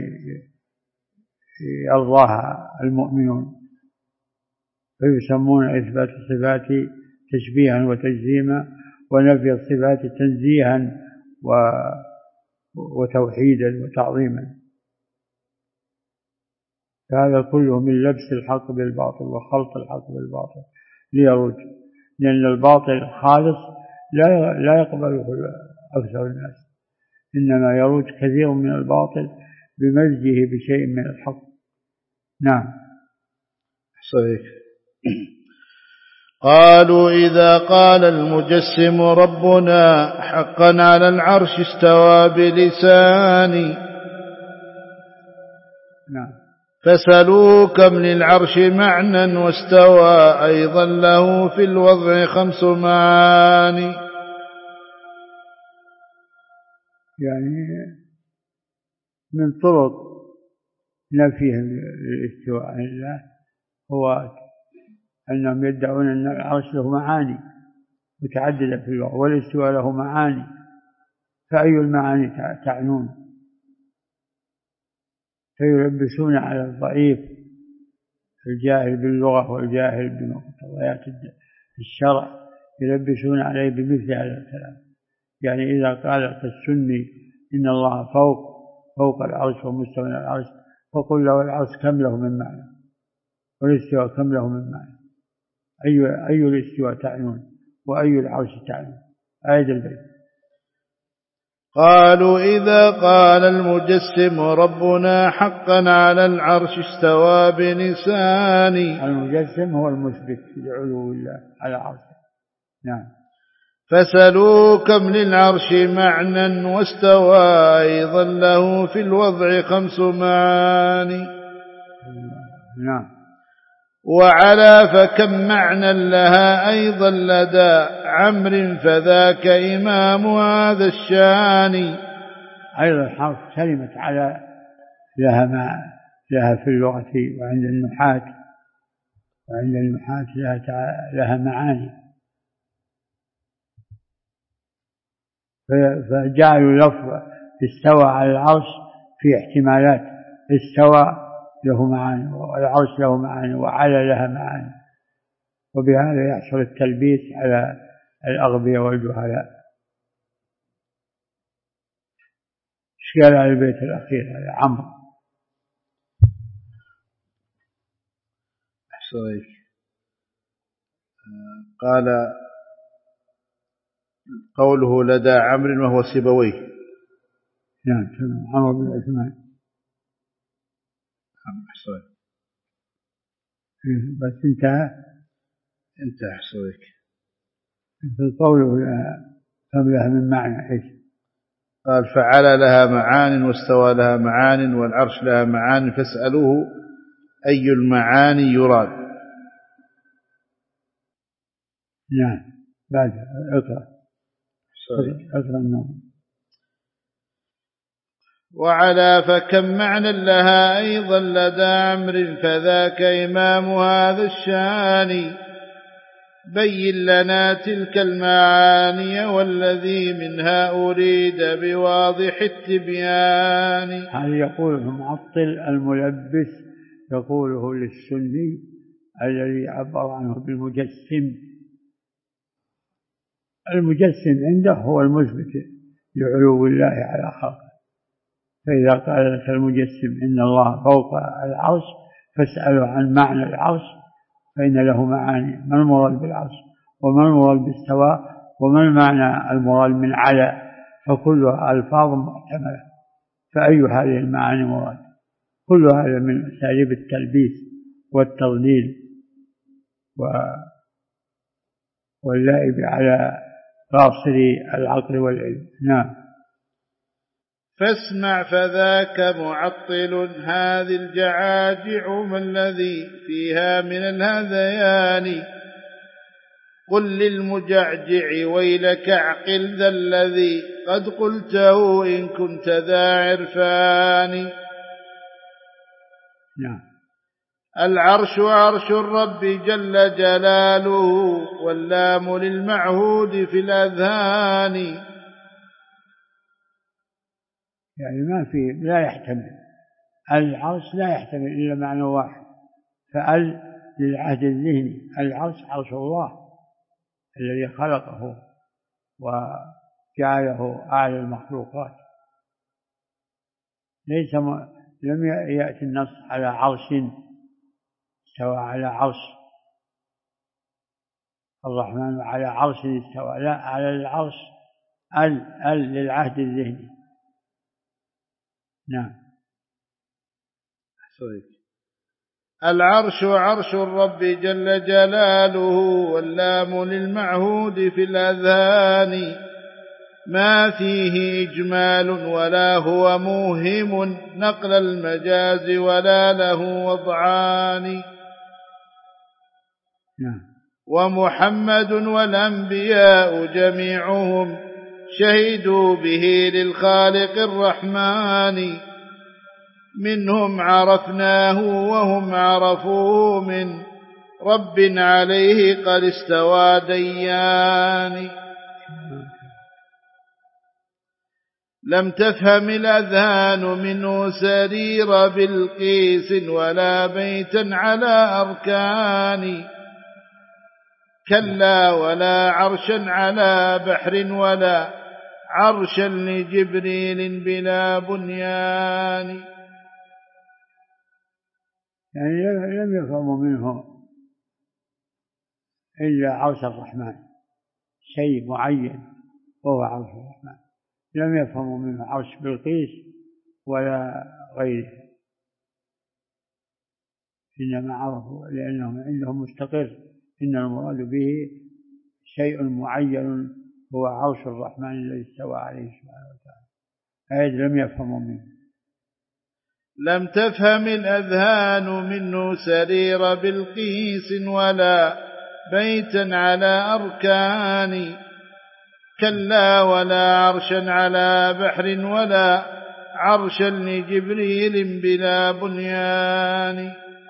يرضاها المؤمنون، فيسمون إثبات الصفات تشبيها وتجسيما، ونفي الصفات تنزيها وتوحيدا وتعظيما. هذا كله من لبس الحق بالباطل وخلط الحق بالباطل ليروج، لأن الباطل خالص لا يقبله أكثر الناس، إنما يروج كثير من الباطل بمزجه بشيء من الحق. نعم. صحيح. قالوا إذا قال المجسم ربنا حقا على العرش استوى بلساني، نعم، فسألوا كم للعرش معنى واستوى أيضا له في الوضع 5 معاني. يعني من طرق نفي الاستواء عن الله هو أنهم يدعون أن العرش له معاني متعددة في اللغة، والاستواء له معاني، فأي المعاني تعنون؟ فيلبسون على الضعيف الجاهل باللغة والجاهل بمقتضيات الشرع، يلبسون عليه بمثل هذا الكلام. يعني إذا قال السني إن الله فوق العرش ومستوى على العرش، فقل له العرش كم له من معنى، والاستواء كم له من معنى، أي الاستواء تعنون وأي العرش تعنون؟ آية البيت. قالوا إذا قال المجسم ربنا حقا على العرش استوى بلساني. المجسم هو المثبت لعلو الله على عرشه. نعم. فسألوا كم للعرش معنى واستوى أيضا له في الوضع 5 معاني. نعم. وعلى فكم معنى لها أيضا لدى عمرو فذاك إمام هذا الشان. أيضا حرف كلمة على لها في اللغة وعند النحاة لها معاني، فجعلوا لفظ استوى على العرش في احتمالات، استوى له معاني والعرش له معاني وعلى لها معاني، وبهذا يحصل التلبيس على الأغبياء والجهلاء. اشكال على البيت الأخير هذا عمرو. قال قوله لدى عمرو وهو سيبويه. نعم عمرو بن عثمان. بس انتهى حصويك. في قوله كم لها من معنى ايش؟ قال فعل لها معان واستوى لها معان والعرش لها معان فاسألوه أي المعاني يراد. نعم بعد اقرأ النوم. وعلى فكم معنى لها أيضا لدى عمرو فذاك إمام هذا الشان. بين لنا تلك المعاني والذي منها أريد بواضح التبيان. هذا يقوله المعطل الملبس، يقوله للسني الذي عبر عنه بالمجسم. المجسم عنده هو المثبت لعلو الله على خلقه، فإذا قال لك المجسم إن الله فوق العرش فاسألوا عن معنى العرش فإن له معاني، ما المراد بالعرش وما المراد بالاستواء وما المعنى المراد من على، فكلها ألفاظ محتملة، فأي هذه المعاني مراد؟ كل هذا من أساليب التلبيس والتضليل واللعب على قاصر العقل والعلم. نعم. فاسمع فذاك معطل هذه الجعاجع ما الذي فيها من الهذيان. قل للمجعجع ويلك اعقل ذا الذي قد قلته إن كنت ذا عرفان. نعم. العرش عرش الرب جل جلاله واللام للمعهود في الأذهان. يعني لا يحتمل العرش، لا يحتمل إلا معنى واحد، فأل للعهد الذهني. العرش عرش الله الذي خلقه وجعله أعلى المخلوقات. لم يأتي النص على عرش استوى على عرش الرحمن على عرش استوى، لا، على العرش ال للعهد الذهني. نعم. العرش عرش الرب جل جلاله واللام للمعهود في الأذهان. ما فيه إجمال ولا هو موهم نقل المجاز ولا له وضعان. ومحمد والأنبياء جميعهم شهدوا به للخالق الرحمن. منهم عرفناه وهم عرفوه من رب عليه قد استوى ديان. لم تفهم الأذهان منه سرير بلقيس ولا بيتا على أركان. كلا ولا عرشا على بحر ولا عرشا لجبريل بلا بنيان. يعني لم يفهموا منه إلا عرش الرحمن، شيء معين وهو عرش الرحمن. لم يفهموا منه عرش بلقيس ولا غيره، إنما عرفوا لأنهم عندهم مستقر إن المراد به شيء معين هو عرش الرحمن الذي استوى عليه سبحانه وتعالى، أيضا لم يفهموا منه. لم تفهم الأذهان منه سرير بلقيس ولا بيتا على أركان، كلا ولا عرشا على بحر ولا عرشا لجبريل بلا بنيان،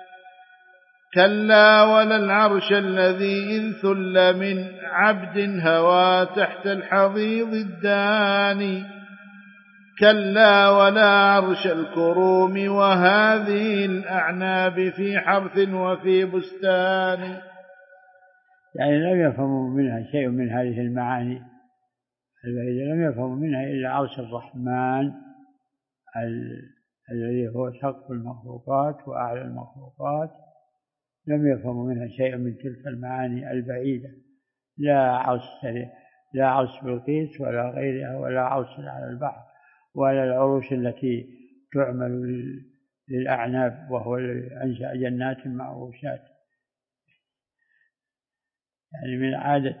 كلا ولا العرش الذي إن ثل من عبد هوى تحت الحضيض الداني، كلا ولا عرش الكروم وهذه الأعناب في حرث وفي بستان. يعني لم يفهموا منها شيء من هذه المعاني البعيدة، لم يفهموا منها إلا عرش الرحمن الذي هو سقف المخلوقات وأعلى المخلوقات، لم يفهموا منها شيء من تلك المعاني البعيدة، لا عرش بلقيس ولا غيرها، ولا عرش على البحر، ولا العروش التي تعمل للأعناب وهو الذي أنشأ جنات معروشات. يعني من عادة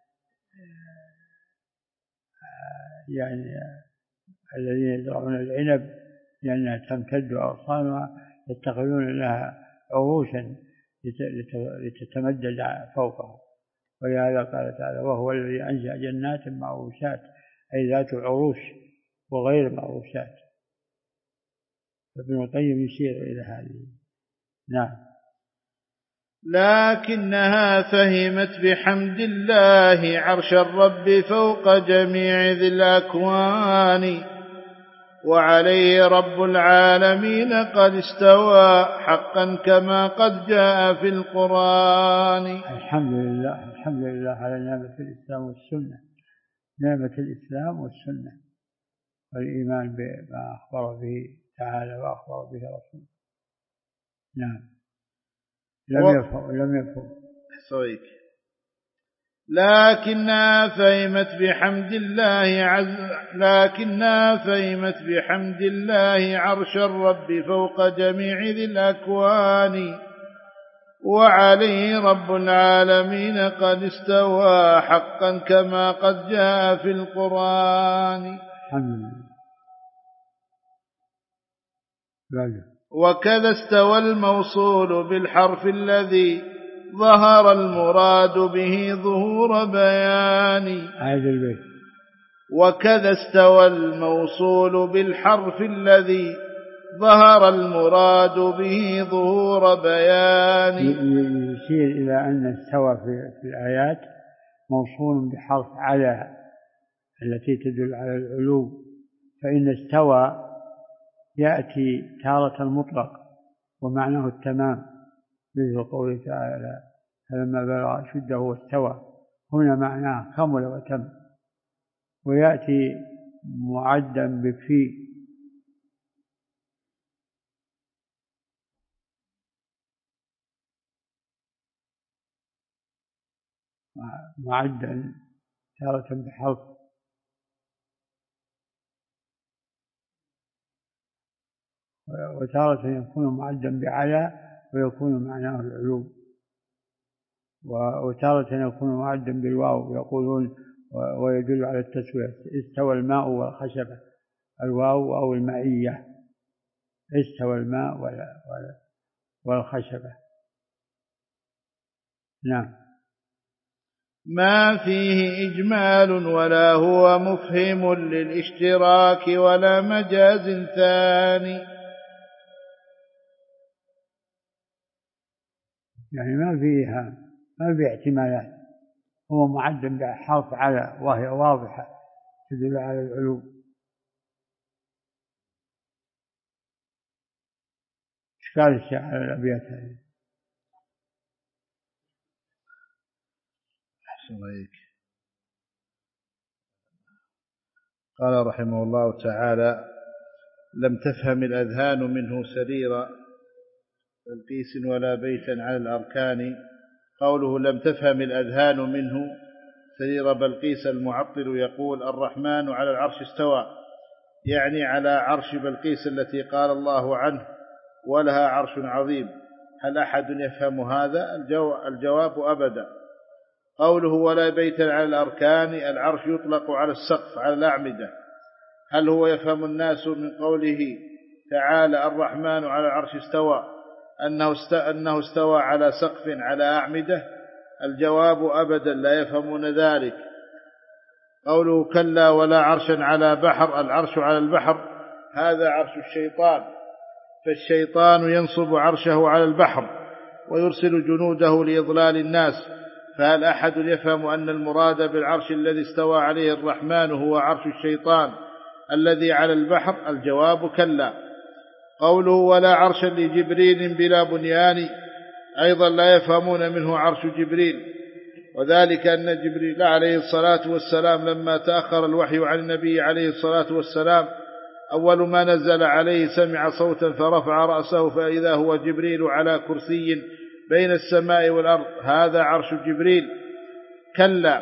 يعني الذين يزرعون العنب لأنها تمتد أغصانها يتخذون لها عروشا لتتمدد فوقها، ولهذا قال تعالى وهو الذي أنشأ جنات معروشات، أي ذات عروش وغير معروشات. فابن القيم يشير إلى هذه. نعم. لكنها فهمت بحمد الله عرش الرب فوق جميع ذي الأكوان، وعليه رب العالمين قد استوى حقا كما قد جاء في القرآن. الحمد لله على نعمة الإسلام والسنة، نعمة الإسلام والسنة والإيمان بما أخبر به تعالى وأخبر به رسوله. نعم. لم يفهم. لكنها فهمت بحمد الله عرش الرب فوق جميع ذي الأكوان، وعليه رب العالمين قد استوى حقا كما قد جاء في القرآن. وكذا استوى الموصول بالحرف الذي ظهر المراد به ظهور بيان. وكذا استوى الموصول بالحرف الذي ظهر المراد به ظهور بيان. يشير إلى أن استوى في الآيات موصول بحرف على التي تدل على العلو، فإن استوى يأتي تارة المطلق ومعناه التمام، مثل قوله تعالى فلما بلغ أشده واستوى، هنا معناه كمل وتم. ويأتي معدا بفي، معدا تارة بحرف، وتارة يكون معدا بعلى ويكون معناه العلو، وتارة يكون معدا بالواو يقولون ويدل على التسوية. استوى الماء والخشبة، الواو أو المائية، استوى الماء والخشبة. نعم. ما فيه إجمال ولا هو مفهم للاشتراك ولا مجاز ثاني. يعني ما في احتمالات، هو معد بحرف على وهي واضحة تدل على العلو. إشكال الشيء على الأبيات هذه. أحسن عليك. قال رحمه الله تعالى لم تفهم الأذهان منه سرير بلقيس ولا بيتا على الأركان. قوله لم تفهم الأذهان منه سرير بلقيس، المعطل يقول الرحمن على العرش استوى، يعني على عرش بلقيس التي قال الله عنه ولها عرش عظيم. هل أحد يفهم هذا؟ الجواب أبدا. قوله ولا بيتا على الأركان، العرش يطلق على السقف على الأعمدة. هل هو يفهم الناس من قوله تعالى الرحمن على العرش استوى أنه استوى على سقف على أعمدة؟ الجواب أبدا لا يفهمون ذلك. قوله كلا ولا عرشا على بحر، العرش على البحر هذا عرش الشيطان، فالشيطان ينصب عرشه على البحر ويرسل جنوده لإضلال الناس، فهل أحد يفهم أن المراد بالعرش الذي استوى عليه الرحمن هو عرش الشيطان الذي على البحر؟ الجواب كلا. قوله ولا عرشا لجبريل بلا بنيان أيضا لا يفهمون منه عرش جبريل، وذلك أن جبريل عليه الصلاة والسلام لما تأخر الوحي عن النبي عليه الصلاة والسلام أول ما نزل عليه سمع صوتا فرفع رأسه فإذا هو جبريل على كرسي بين السماء والأرض، هذا عرش جبريل. كلا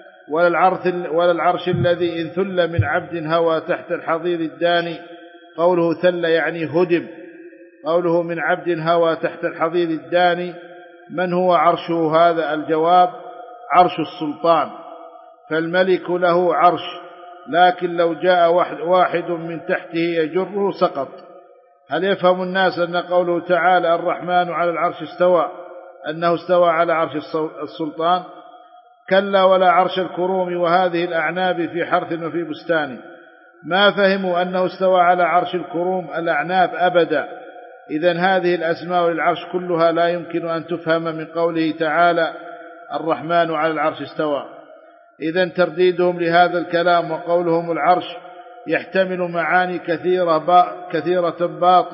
ولا العرش الذي إن ثل من عبد هوى تحت الحضير الداني. قوله ثل يعني هدم، قوله من عبد هوى تحت الحضير الداني، من هو عرشه هذا؟ الجواب عرش السلطان، فالملك له عرش، لكن لو جاء واحد من تحته يجره سقط. هل يفهم الناس أن قوله تعالى الرحمن على العرش استوى أنه استوى على عرش السلطان؟ كلا ولا عرش الكروم وهذه الأعناب في حرث وفي بستان، ما فهموا أنه استوى على عرش الكروم الأعناب أبدا. إذن هذه الأسماء للعرش كلها لا يمكن أن تفهم من قوله تعالى الرحمن على العرش استوى. إذن ترديدهم لهذا الكلام وقولهم العرش يحتمل معاني كثيرة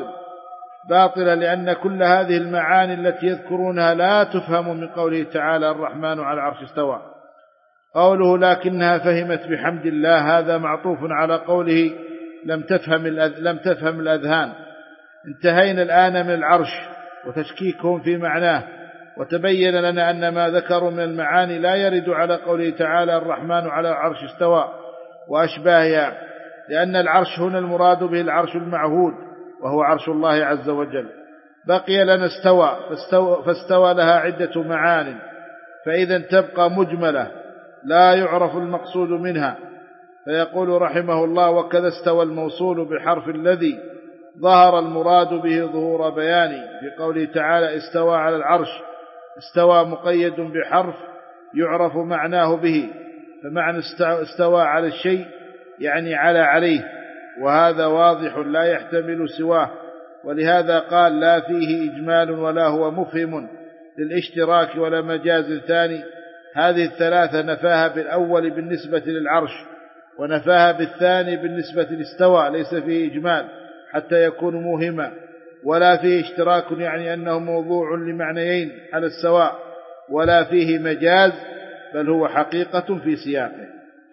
باطلة، لأن كل هذه المعاني التي يذكرونها لا تفهم من قوله تعالى الرحمن على العرش استوى. قوله لكنها فهمت بحمد الله، هذا معطوف على قوله لم تفهم الأذهان. انتهينا الآن من العرش وتشكيكهم في معناه، وتبين لنا أن ما ذكروا من المعاني لا يرد على قوله تعالى الرحمن على العرش استوى وأشباهها، لأن العرش هنا المراد به العرش المعهود وهو عرش الله عز وجل. بقي لنا فاستوى لها عدة معان، فإذا تبقى مجملة لا يعرف المقصود منها. فيقول رحمه الله وكذا استوى الموصول بحرف الذي ظهر المراد به ظهور بياني. في قوله تعالى استوى على العرش، استوى مقيد بحرف يعرف معناه به، فمعنى استوى على الشيء يعني عليه، وهذا واضح لا يحتمل سواه، ولهذا قال لا فيه إجمال ولا هو مفهم للاشتراك ولا مجاز ثاني. هذه الثلاثة نفاها بالأول بالنسبة للعرش، ونفاها بالثاني بالنسبة لاستوى، ليس فيه إجمال حتى يكون موهما، ولا فيه اشتراك يعني أنه موضوع لمعنيين على السواء، ولا فيه مجاز بل هو حقيقة في سياقه.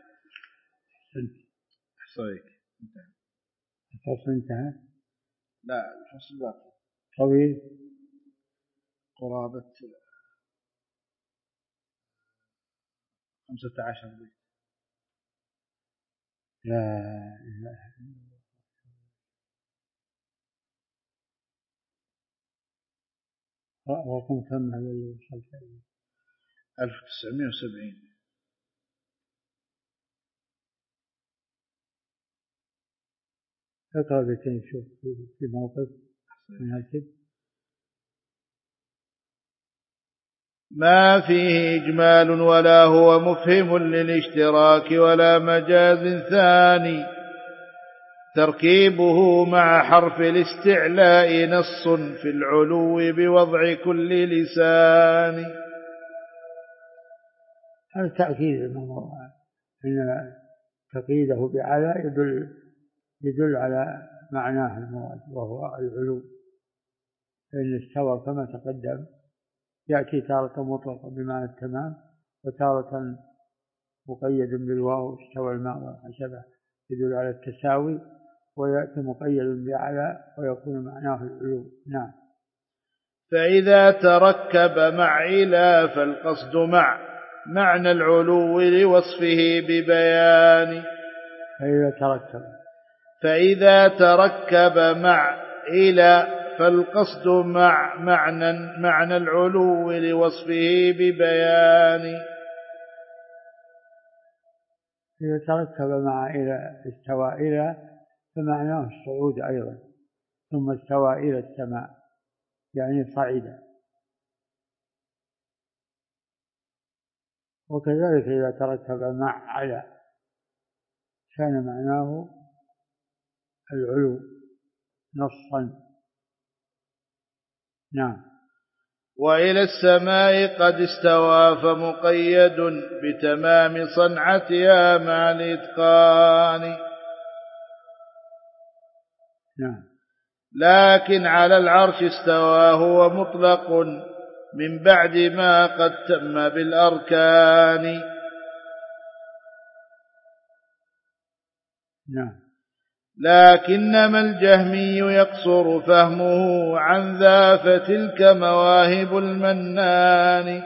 صحيح. الفصل انتهى؟ لا الفصل باقي طويل قرابة 15 بيت. لا إله إلا الله. رقم كم هذا اللي وصلت إليه؟ 1970. اقرأ بيتين شوف في موقف مناسب. ما فيه إجمال ولا هو مفهم للاشتراك ولا مجاز ثاني، تركيبه مع حرف الاستعلاء نص في العلو بوضع كل لسان. هذا تأكيد الموضوع أن تقييده بعلى يدل على معناه المراد وهو العلو، فإن استوى كما تقدم يأتي تارة مطلقة بمعنى التمام، وتارة مقيد بالواو استوى الماء وحسبه يدل على التساوي، ويأتي مقيد بعلى ويكون معناه العلو. نعم. فإذا تركب مع إلى فالقصد مع معنى العلو لوصفه ببيان. فإذا تركب مع إلى فالقصد مع معنى العلو لوصفه ببيان. إذا تركب مع إلى استوى إلى فمعناه الصعود أيضا، ثم استوى إلى السماء يعني صعد. وكذلك إذا ترتب مع على كان معناه العلو نصا. نعم. وإلى السماء قد استوى فمقيد بتمام صنعتها مع الإتقان. نعم. لكن على العرش استوى هو مطلق من بعد ما قد تم بالأركان. نعم. لكنما الجهمي يقصر فهمه عن ذا فتلك مواهب المنان.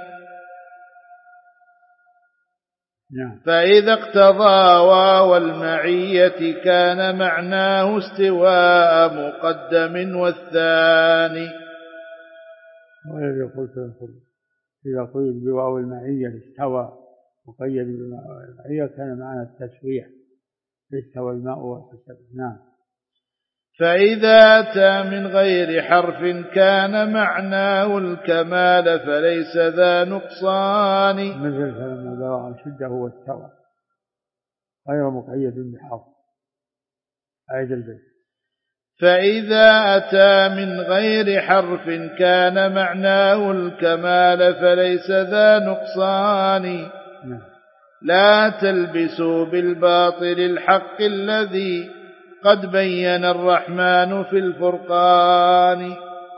نعم. فإذا اقتضى واو المعية كان معناه استواء مقدم والثاني. والذي قلت إذا قيل بواو المعية استوى مقيد بواو المعية كان معنى التسوية، استوى الماء والحسب. نعم. فإذا أتى من غير حرف كان معناه الكمال فليس ذا نقصان. مثل فلما بلغ شده هو استوى غير مقيد بحرف. أعيد البيت. فإذا أتى من غير حرف كان معناه الكمال فليس ذا نقصان. لا تلبسوا بالباطل الحق الذي قد بين الرحمن في الفرقان.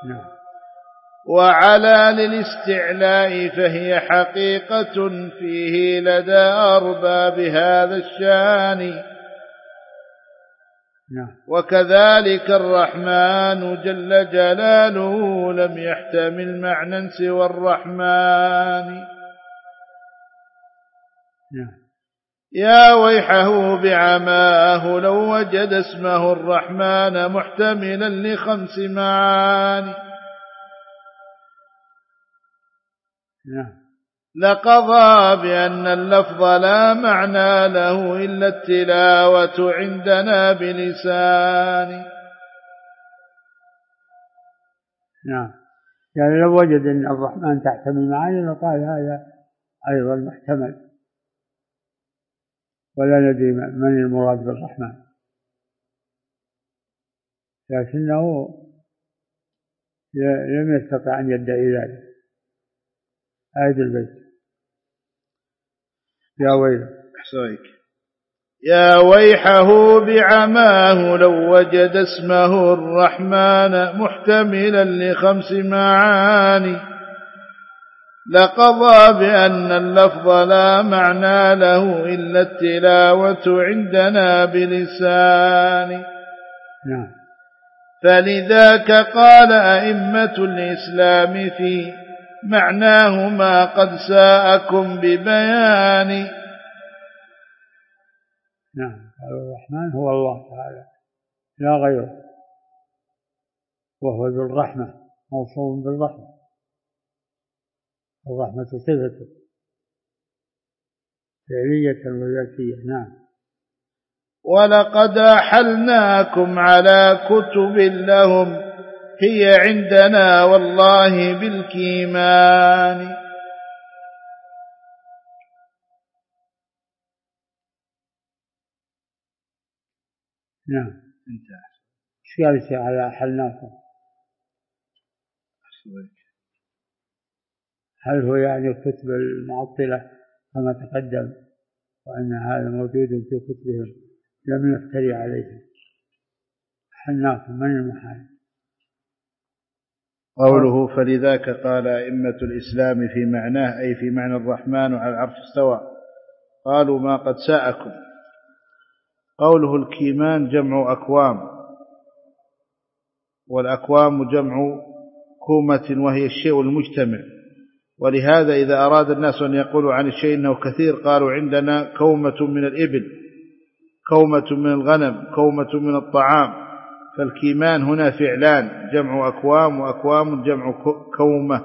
وعلى للاستعلاء فهي حقيقة فيه لدى أرباب هذا الشان. وكذلك الرحمن جل جلاله لم يحتمل معنى سوى الرحمن. يا ويحه بعماه لو وجد اسمه الرحمن محتملا لخمس معاني. لقضى بأن اللفظ لا معنى له إلا التلاوة عندنا بلسان. يعني لو وجد أن الرحمن تحتمل معاني لقال هذا أيضا محتمل، ولا ندري من المراد بالرحمن، لكنه لم يستطع أن يدعي ذلك. أعيد البيت. يا ويله يا ويحه بعماه لو وجد اسمه الرحمن محتملا لخمس معاني. لقضى بأن اللفظ لا معنى له إلا التلاوة عندنا بلسان. فلذاك قال أئمة الإسلام في معناه ما قد ساءكم ببيان. الرحمن هو الله تعالى لا غيره، وهو ذو الرحمة موصوف بالرحمة، الرحمة صفته فعلية وذاتية. ولقد أحلناكم على كتب لهم هي عندنا والله بالكيمان. ايش قال الشيخ على أحلناكم؟ هل هو يعني كتب المعطلة كما تقدم وأن هذا موجود في كتبهم لم نفتري عليهم؟ أحلناكم من المحال. قوله فلذاك قال أئمة الإسلام في معناه أي في معنى الرحمن على العرش استوى قالوا ما قد ساءكم. قوله الكيمان جمع أكوام، والأكوام جمع كومة وهي الشيء المجتمع، ولهذا إذا أراد الناس أن يقولوا عن الشيء إنه كثير قالوا عندنا كومة من الإبل، كومة من الغنم، كومة من الطعام. فالكيمان هنا فعلان جمع أكوام، وأكوام جمع كومة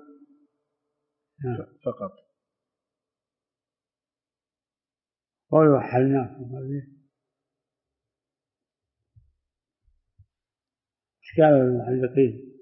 فقط. قالوا أحلناكم إشكال المحلقين.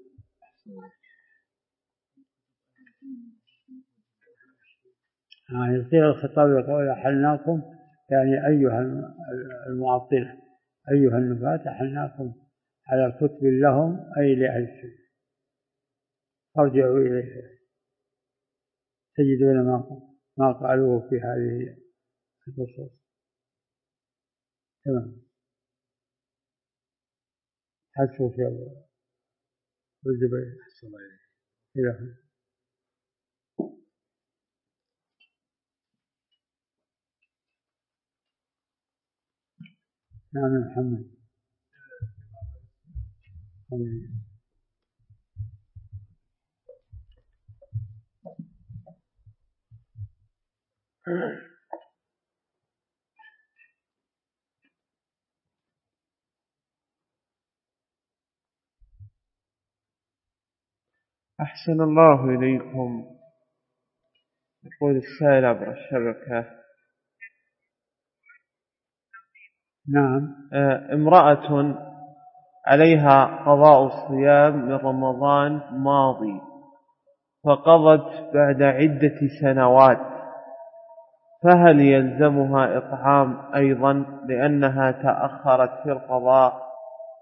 يصير الخطاب يقول أحلناكم، يعني أيها المعطلة، أيها النفاة أحلناكم على كتب لهم أي لأهل السنة، ارجعوا إليه تجدون ما قالوه في هذه النصوص. تمام. حسوا في الزبير. نعم محمد. أحسن الله إليكم. يقول السائل عبر الشبكة: نعم. امرأة عليها قضاء الصيام من رمضان ماضي، فقضت بعد عدة سنوات، فهل يلزمها إطعام أيضا لأنها تأخرت في القضاء؟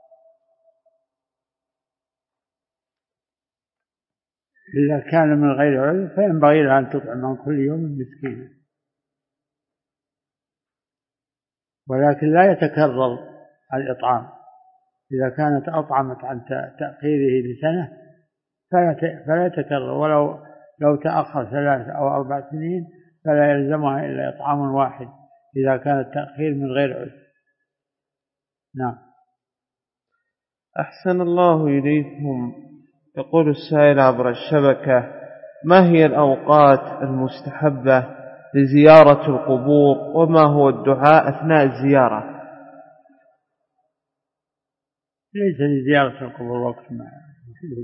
إذا كان من غير عذر فينبغي لها أن تطعم عن كل يوم مسكينا، ولكن لا يتكرر الإطعام. إذا كانت أطعمت عن تأخيره بسنة فلا يتكرر، لو تأخر 3 أو 4 سنين فلا يلزمها إلا إطعام واحد إذا كان التأخير من غير عذر. نعم. أحسن الله إليكم. يقول السائل عبر الشبكة: ما هي الأوقات المستحبة لزيارة القبور، وما هو الدعاء أثناء الزيارة؟ ليس لزيارة القبور وقت محدود،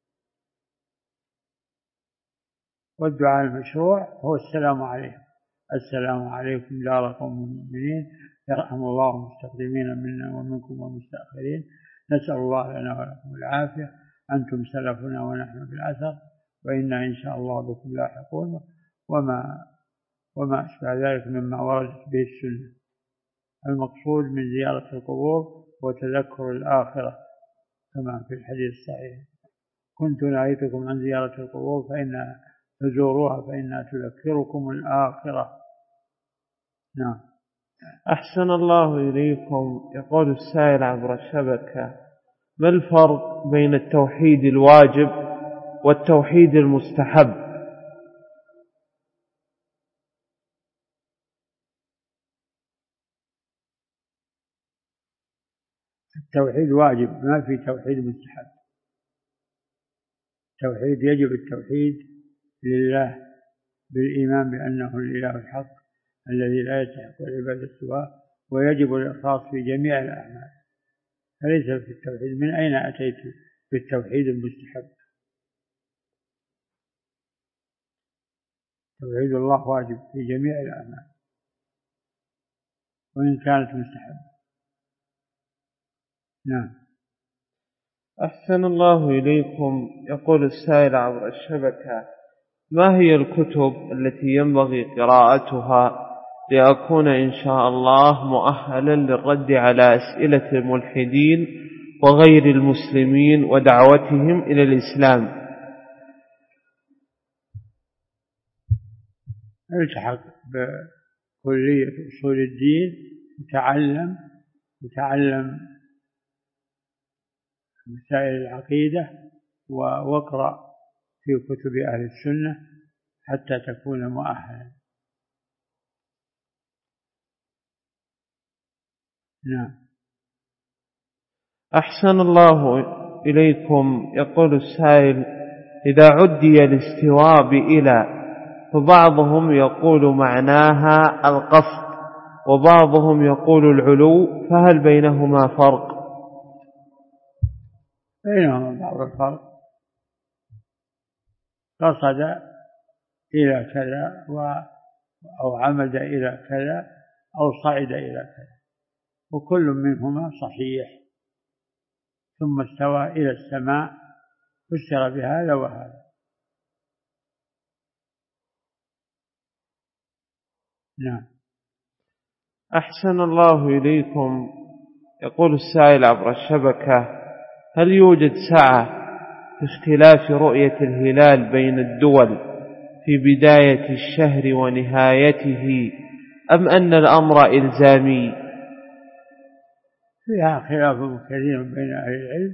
والدعاء المشروع هو السلام عليكم، السلام عليكم دار قوم مؤمنين، يرحم الله المستقدمين منا ومنكم والمستأخرين، نسأل الله لنا ولكم العافية، أنتم سلفنا ونحن في الأثر، وإنا إن شاء الله بكم لاحقون، وما أشبه ذلك مما وردت به السنة. المقصود من زيارة القبور هو تذكر الآخرة كما في الحديث الصحيح: كنت نهيتكم عن زيارة القبور فزوروها فإنها تذكركم الآخرة. نعم. أحسن الله إليكم. يقول السائل عبر الشبكة: ما الفرق بين التوحيد الواجب والتوحيد المستحب؟ التوحيد واجب، ما في توحيد مستحب. التوحيد يجب التوحيد لله بالإيمان بأنه الإله الحق الذي لا يستحق العبادة سواه، ويجب الإخلاص في جميع الأعمال. فليس في التوحيد من أين أتيت بالتوحيد المستحب؟ توحيد الله واجب في جميع الأعمال وإن كانت مستحبة. نعم. أحسن الله إليكم. يقول السائل عبر الشبكة: ما هي الكتب التي ينبغي قراءتها لأكون إن شاء الله مؤهلا للرد على أسئلة الملحدين وغير المسلمين ودعوتهم إلى الإسلام؟ التحق بكلية أصول الدين وتعلم مسائل العقيدة، واقرأ في كتب أهل السنة حتى تكون مؤهلا. نعم. أحسن الله إليكم. يقول السائل: إذا عدي الاستواء بإلى، فبعضهم يقول معناها القصد وبعضهم يقول العلو، فهل بينهما فرق؟ بينهما بعض الفرق. قصد إلى كذا أو عمد إلى كذا أو صعد إلى كذا، وكل منهما صحيح، ثم استوى إلى السماء، فسر بهذا وهذا. نعم. أحسن الله إليكم. يقول السائل عبر الشبكة: هل يوجد سعة في اختلاف رؤية الهلال بين الدول في بداية الشهر ونهايته، أم أن الأمر إلزامي؟ فيها خلاف كثير بين أهل العلم،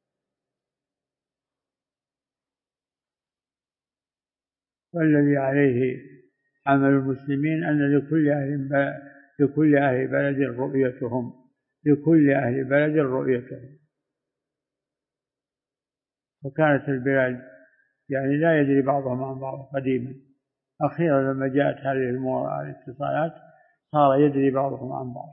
والذي عليه عمل المسلمين أن لكل أهل بلد رؤيتهم، لكل أهل بلد رؤيتهم. وكانت البلاد يعني لا يدري بعضهم عن بعض قديما، أخيرا لما جاءت هذه الاتصالات صار يدري بعضهم عن بعض.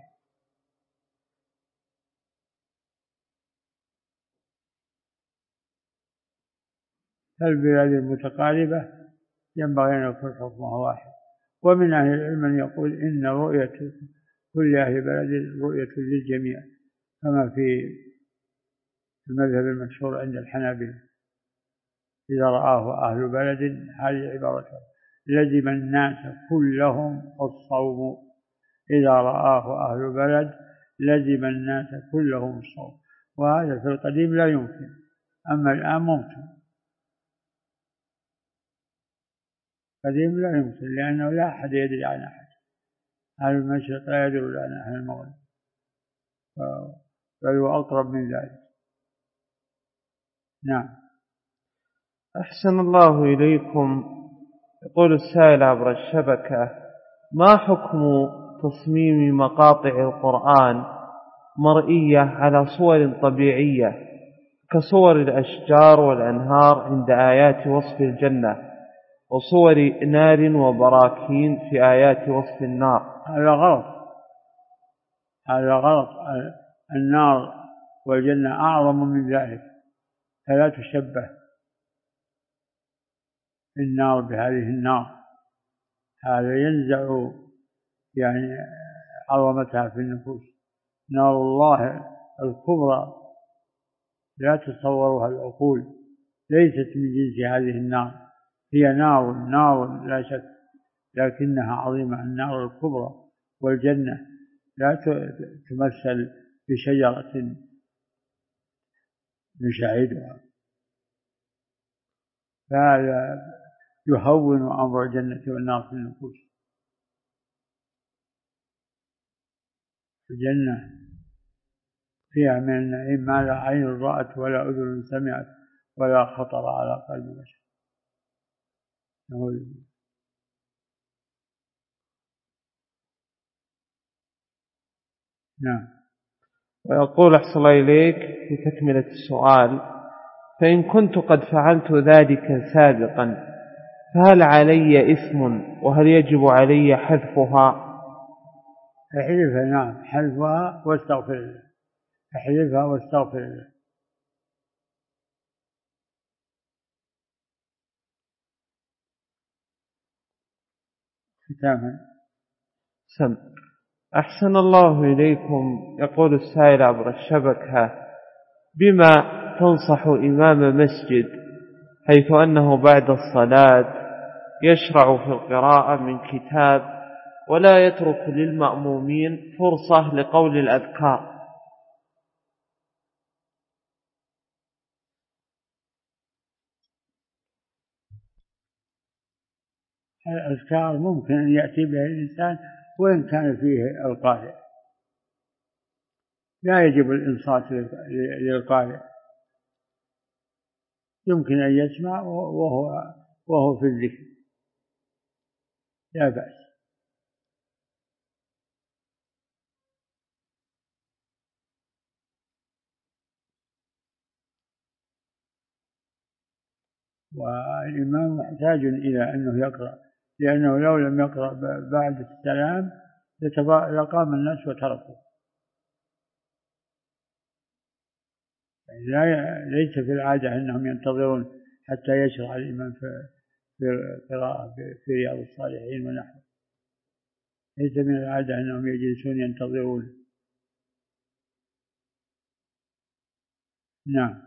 فالبلاد المتقاربة ينبغي أن يكون حكمها واحد. ومن أهل العلم من يقول إن رؤية كل أهل بلد رؤية للجميع، كما في المذهب المشهور عند الحنابلة: إذا رآه أهل بلد، هذه عبارته، لزم الناس كلهم الصوم. إذا رآه أهل بلد لزم الناس كلهم الصوم. وهذا في القديم لا يمكن، أما الآن ممكن. القديم لا يمكن، لأنه لا أحد يدري عن أحد. أهل المشرق لا يدرون عن أهل المغرب، بل هو أقرب من ذلك. نعم. أحسن الله إليكم. يقول السائل عبر الشبكة: ما حكم تصميم مقاطع القرآن مرئية على صور طبيعية كصور الأشجار والأنهار عند آيات وصف الجنة، وصور نار وبراكين في آيات وصف النار؟ هذا غلط، هذا غلط. النار والجنة أعظم من ذلك، فلا تشبه النار بهذه النار. هذا ينزع يعني عظمتها في النفوس. نار الله الكبرى لا تتصورها العقول، ليست من جنس هذه النار. هي نار لا شك، لكنها عظيمة. النار الكبرى. والجنة لا تمثل بشجرة نشاهدها، فهذا يهون أمر الجنة والنار في النفوس. الجنة فيها من النعيم ما لا عين رأت ولا أذن سمعت ولا خطر على قلب بشر. نعم. ويقول أحسن الله إليك في تكملة السؤال: فإن كنت قد فعلت ذلك سابقا فهل علي إثم، وهل يجب علي حذفها؟ احذفها. نعم، حذفها واستغفر الله. احذفها واستغفر الله. ختاما. سم. أحسن الله إليكم. يقول السائل عبر الشبكة: بما تنصح إمام مسجد حيث أنه بعد الصلاة يشرع في القراءة من كتاب ولا يترك للمأمومين فرصة لقول الأذكار؟ الأذكار ممكن أن يأتي بها الإنسان وإن كان فيه القارئ، لا يجب الإنصات للقارئ. يمكن أن يسمع وهو في الذكر، لا بأس. والإمام محتاج إلى أنه يقرأ، لأنه لو لم يقرأ بعد السلام لقام الناس وتركوا. ليس في العادة أنهم ينتظرون حتى يشرع الإمام في القراءة في رياض الصالحين ونحوه. ليس من العادة أنهم يجلسون ينتظرون. نعم.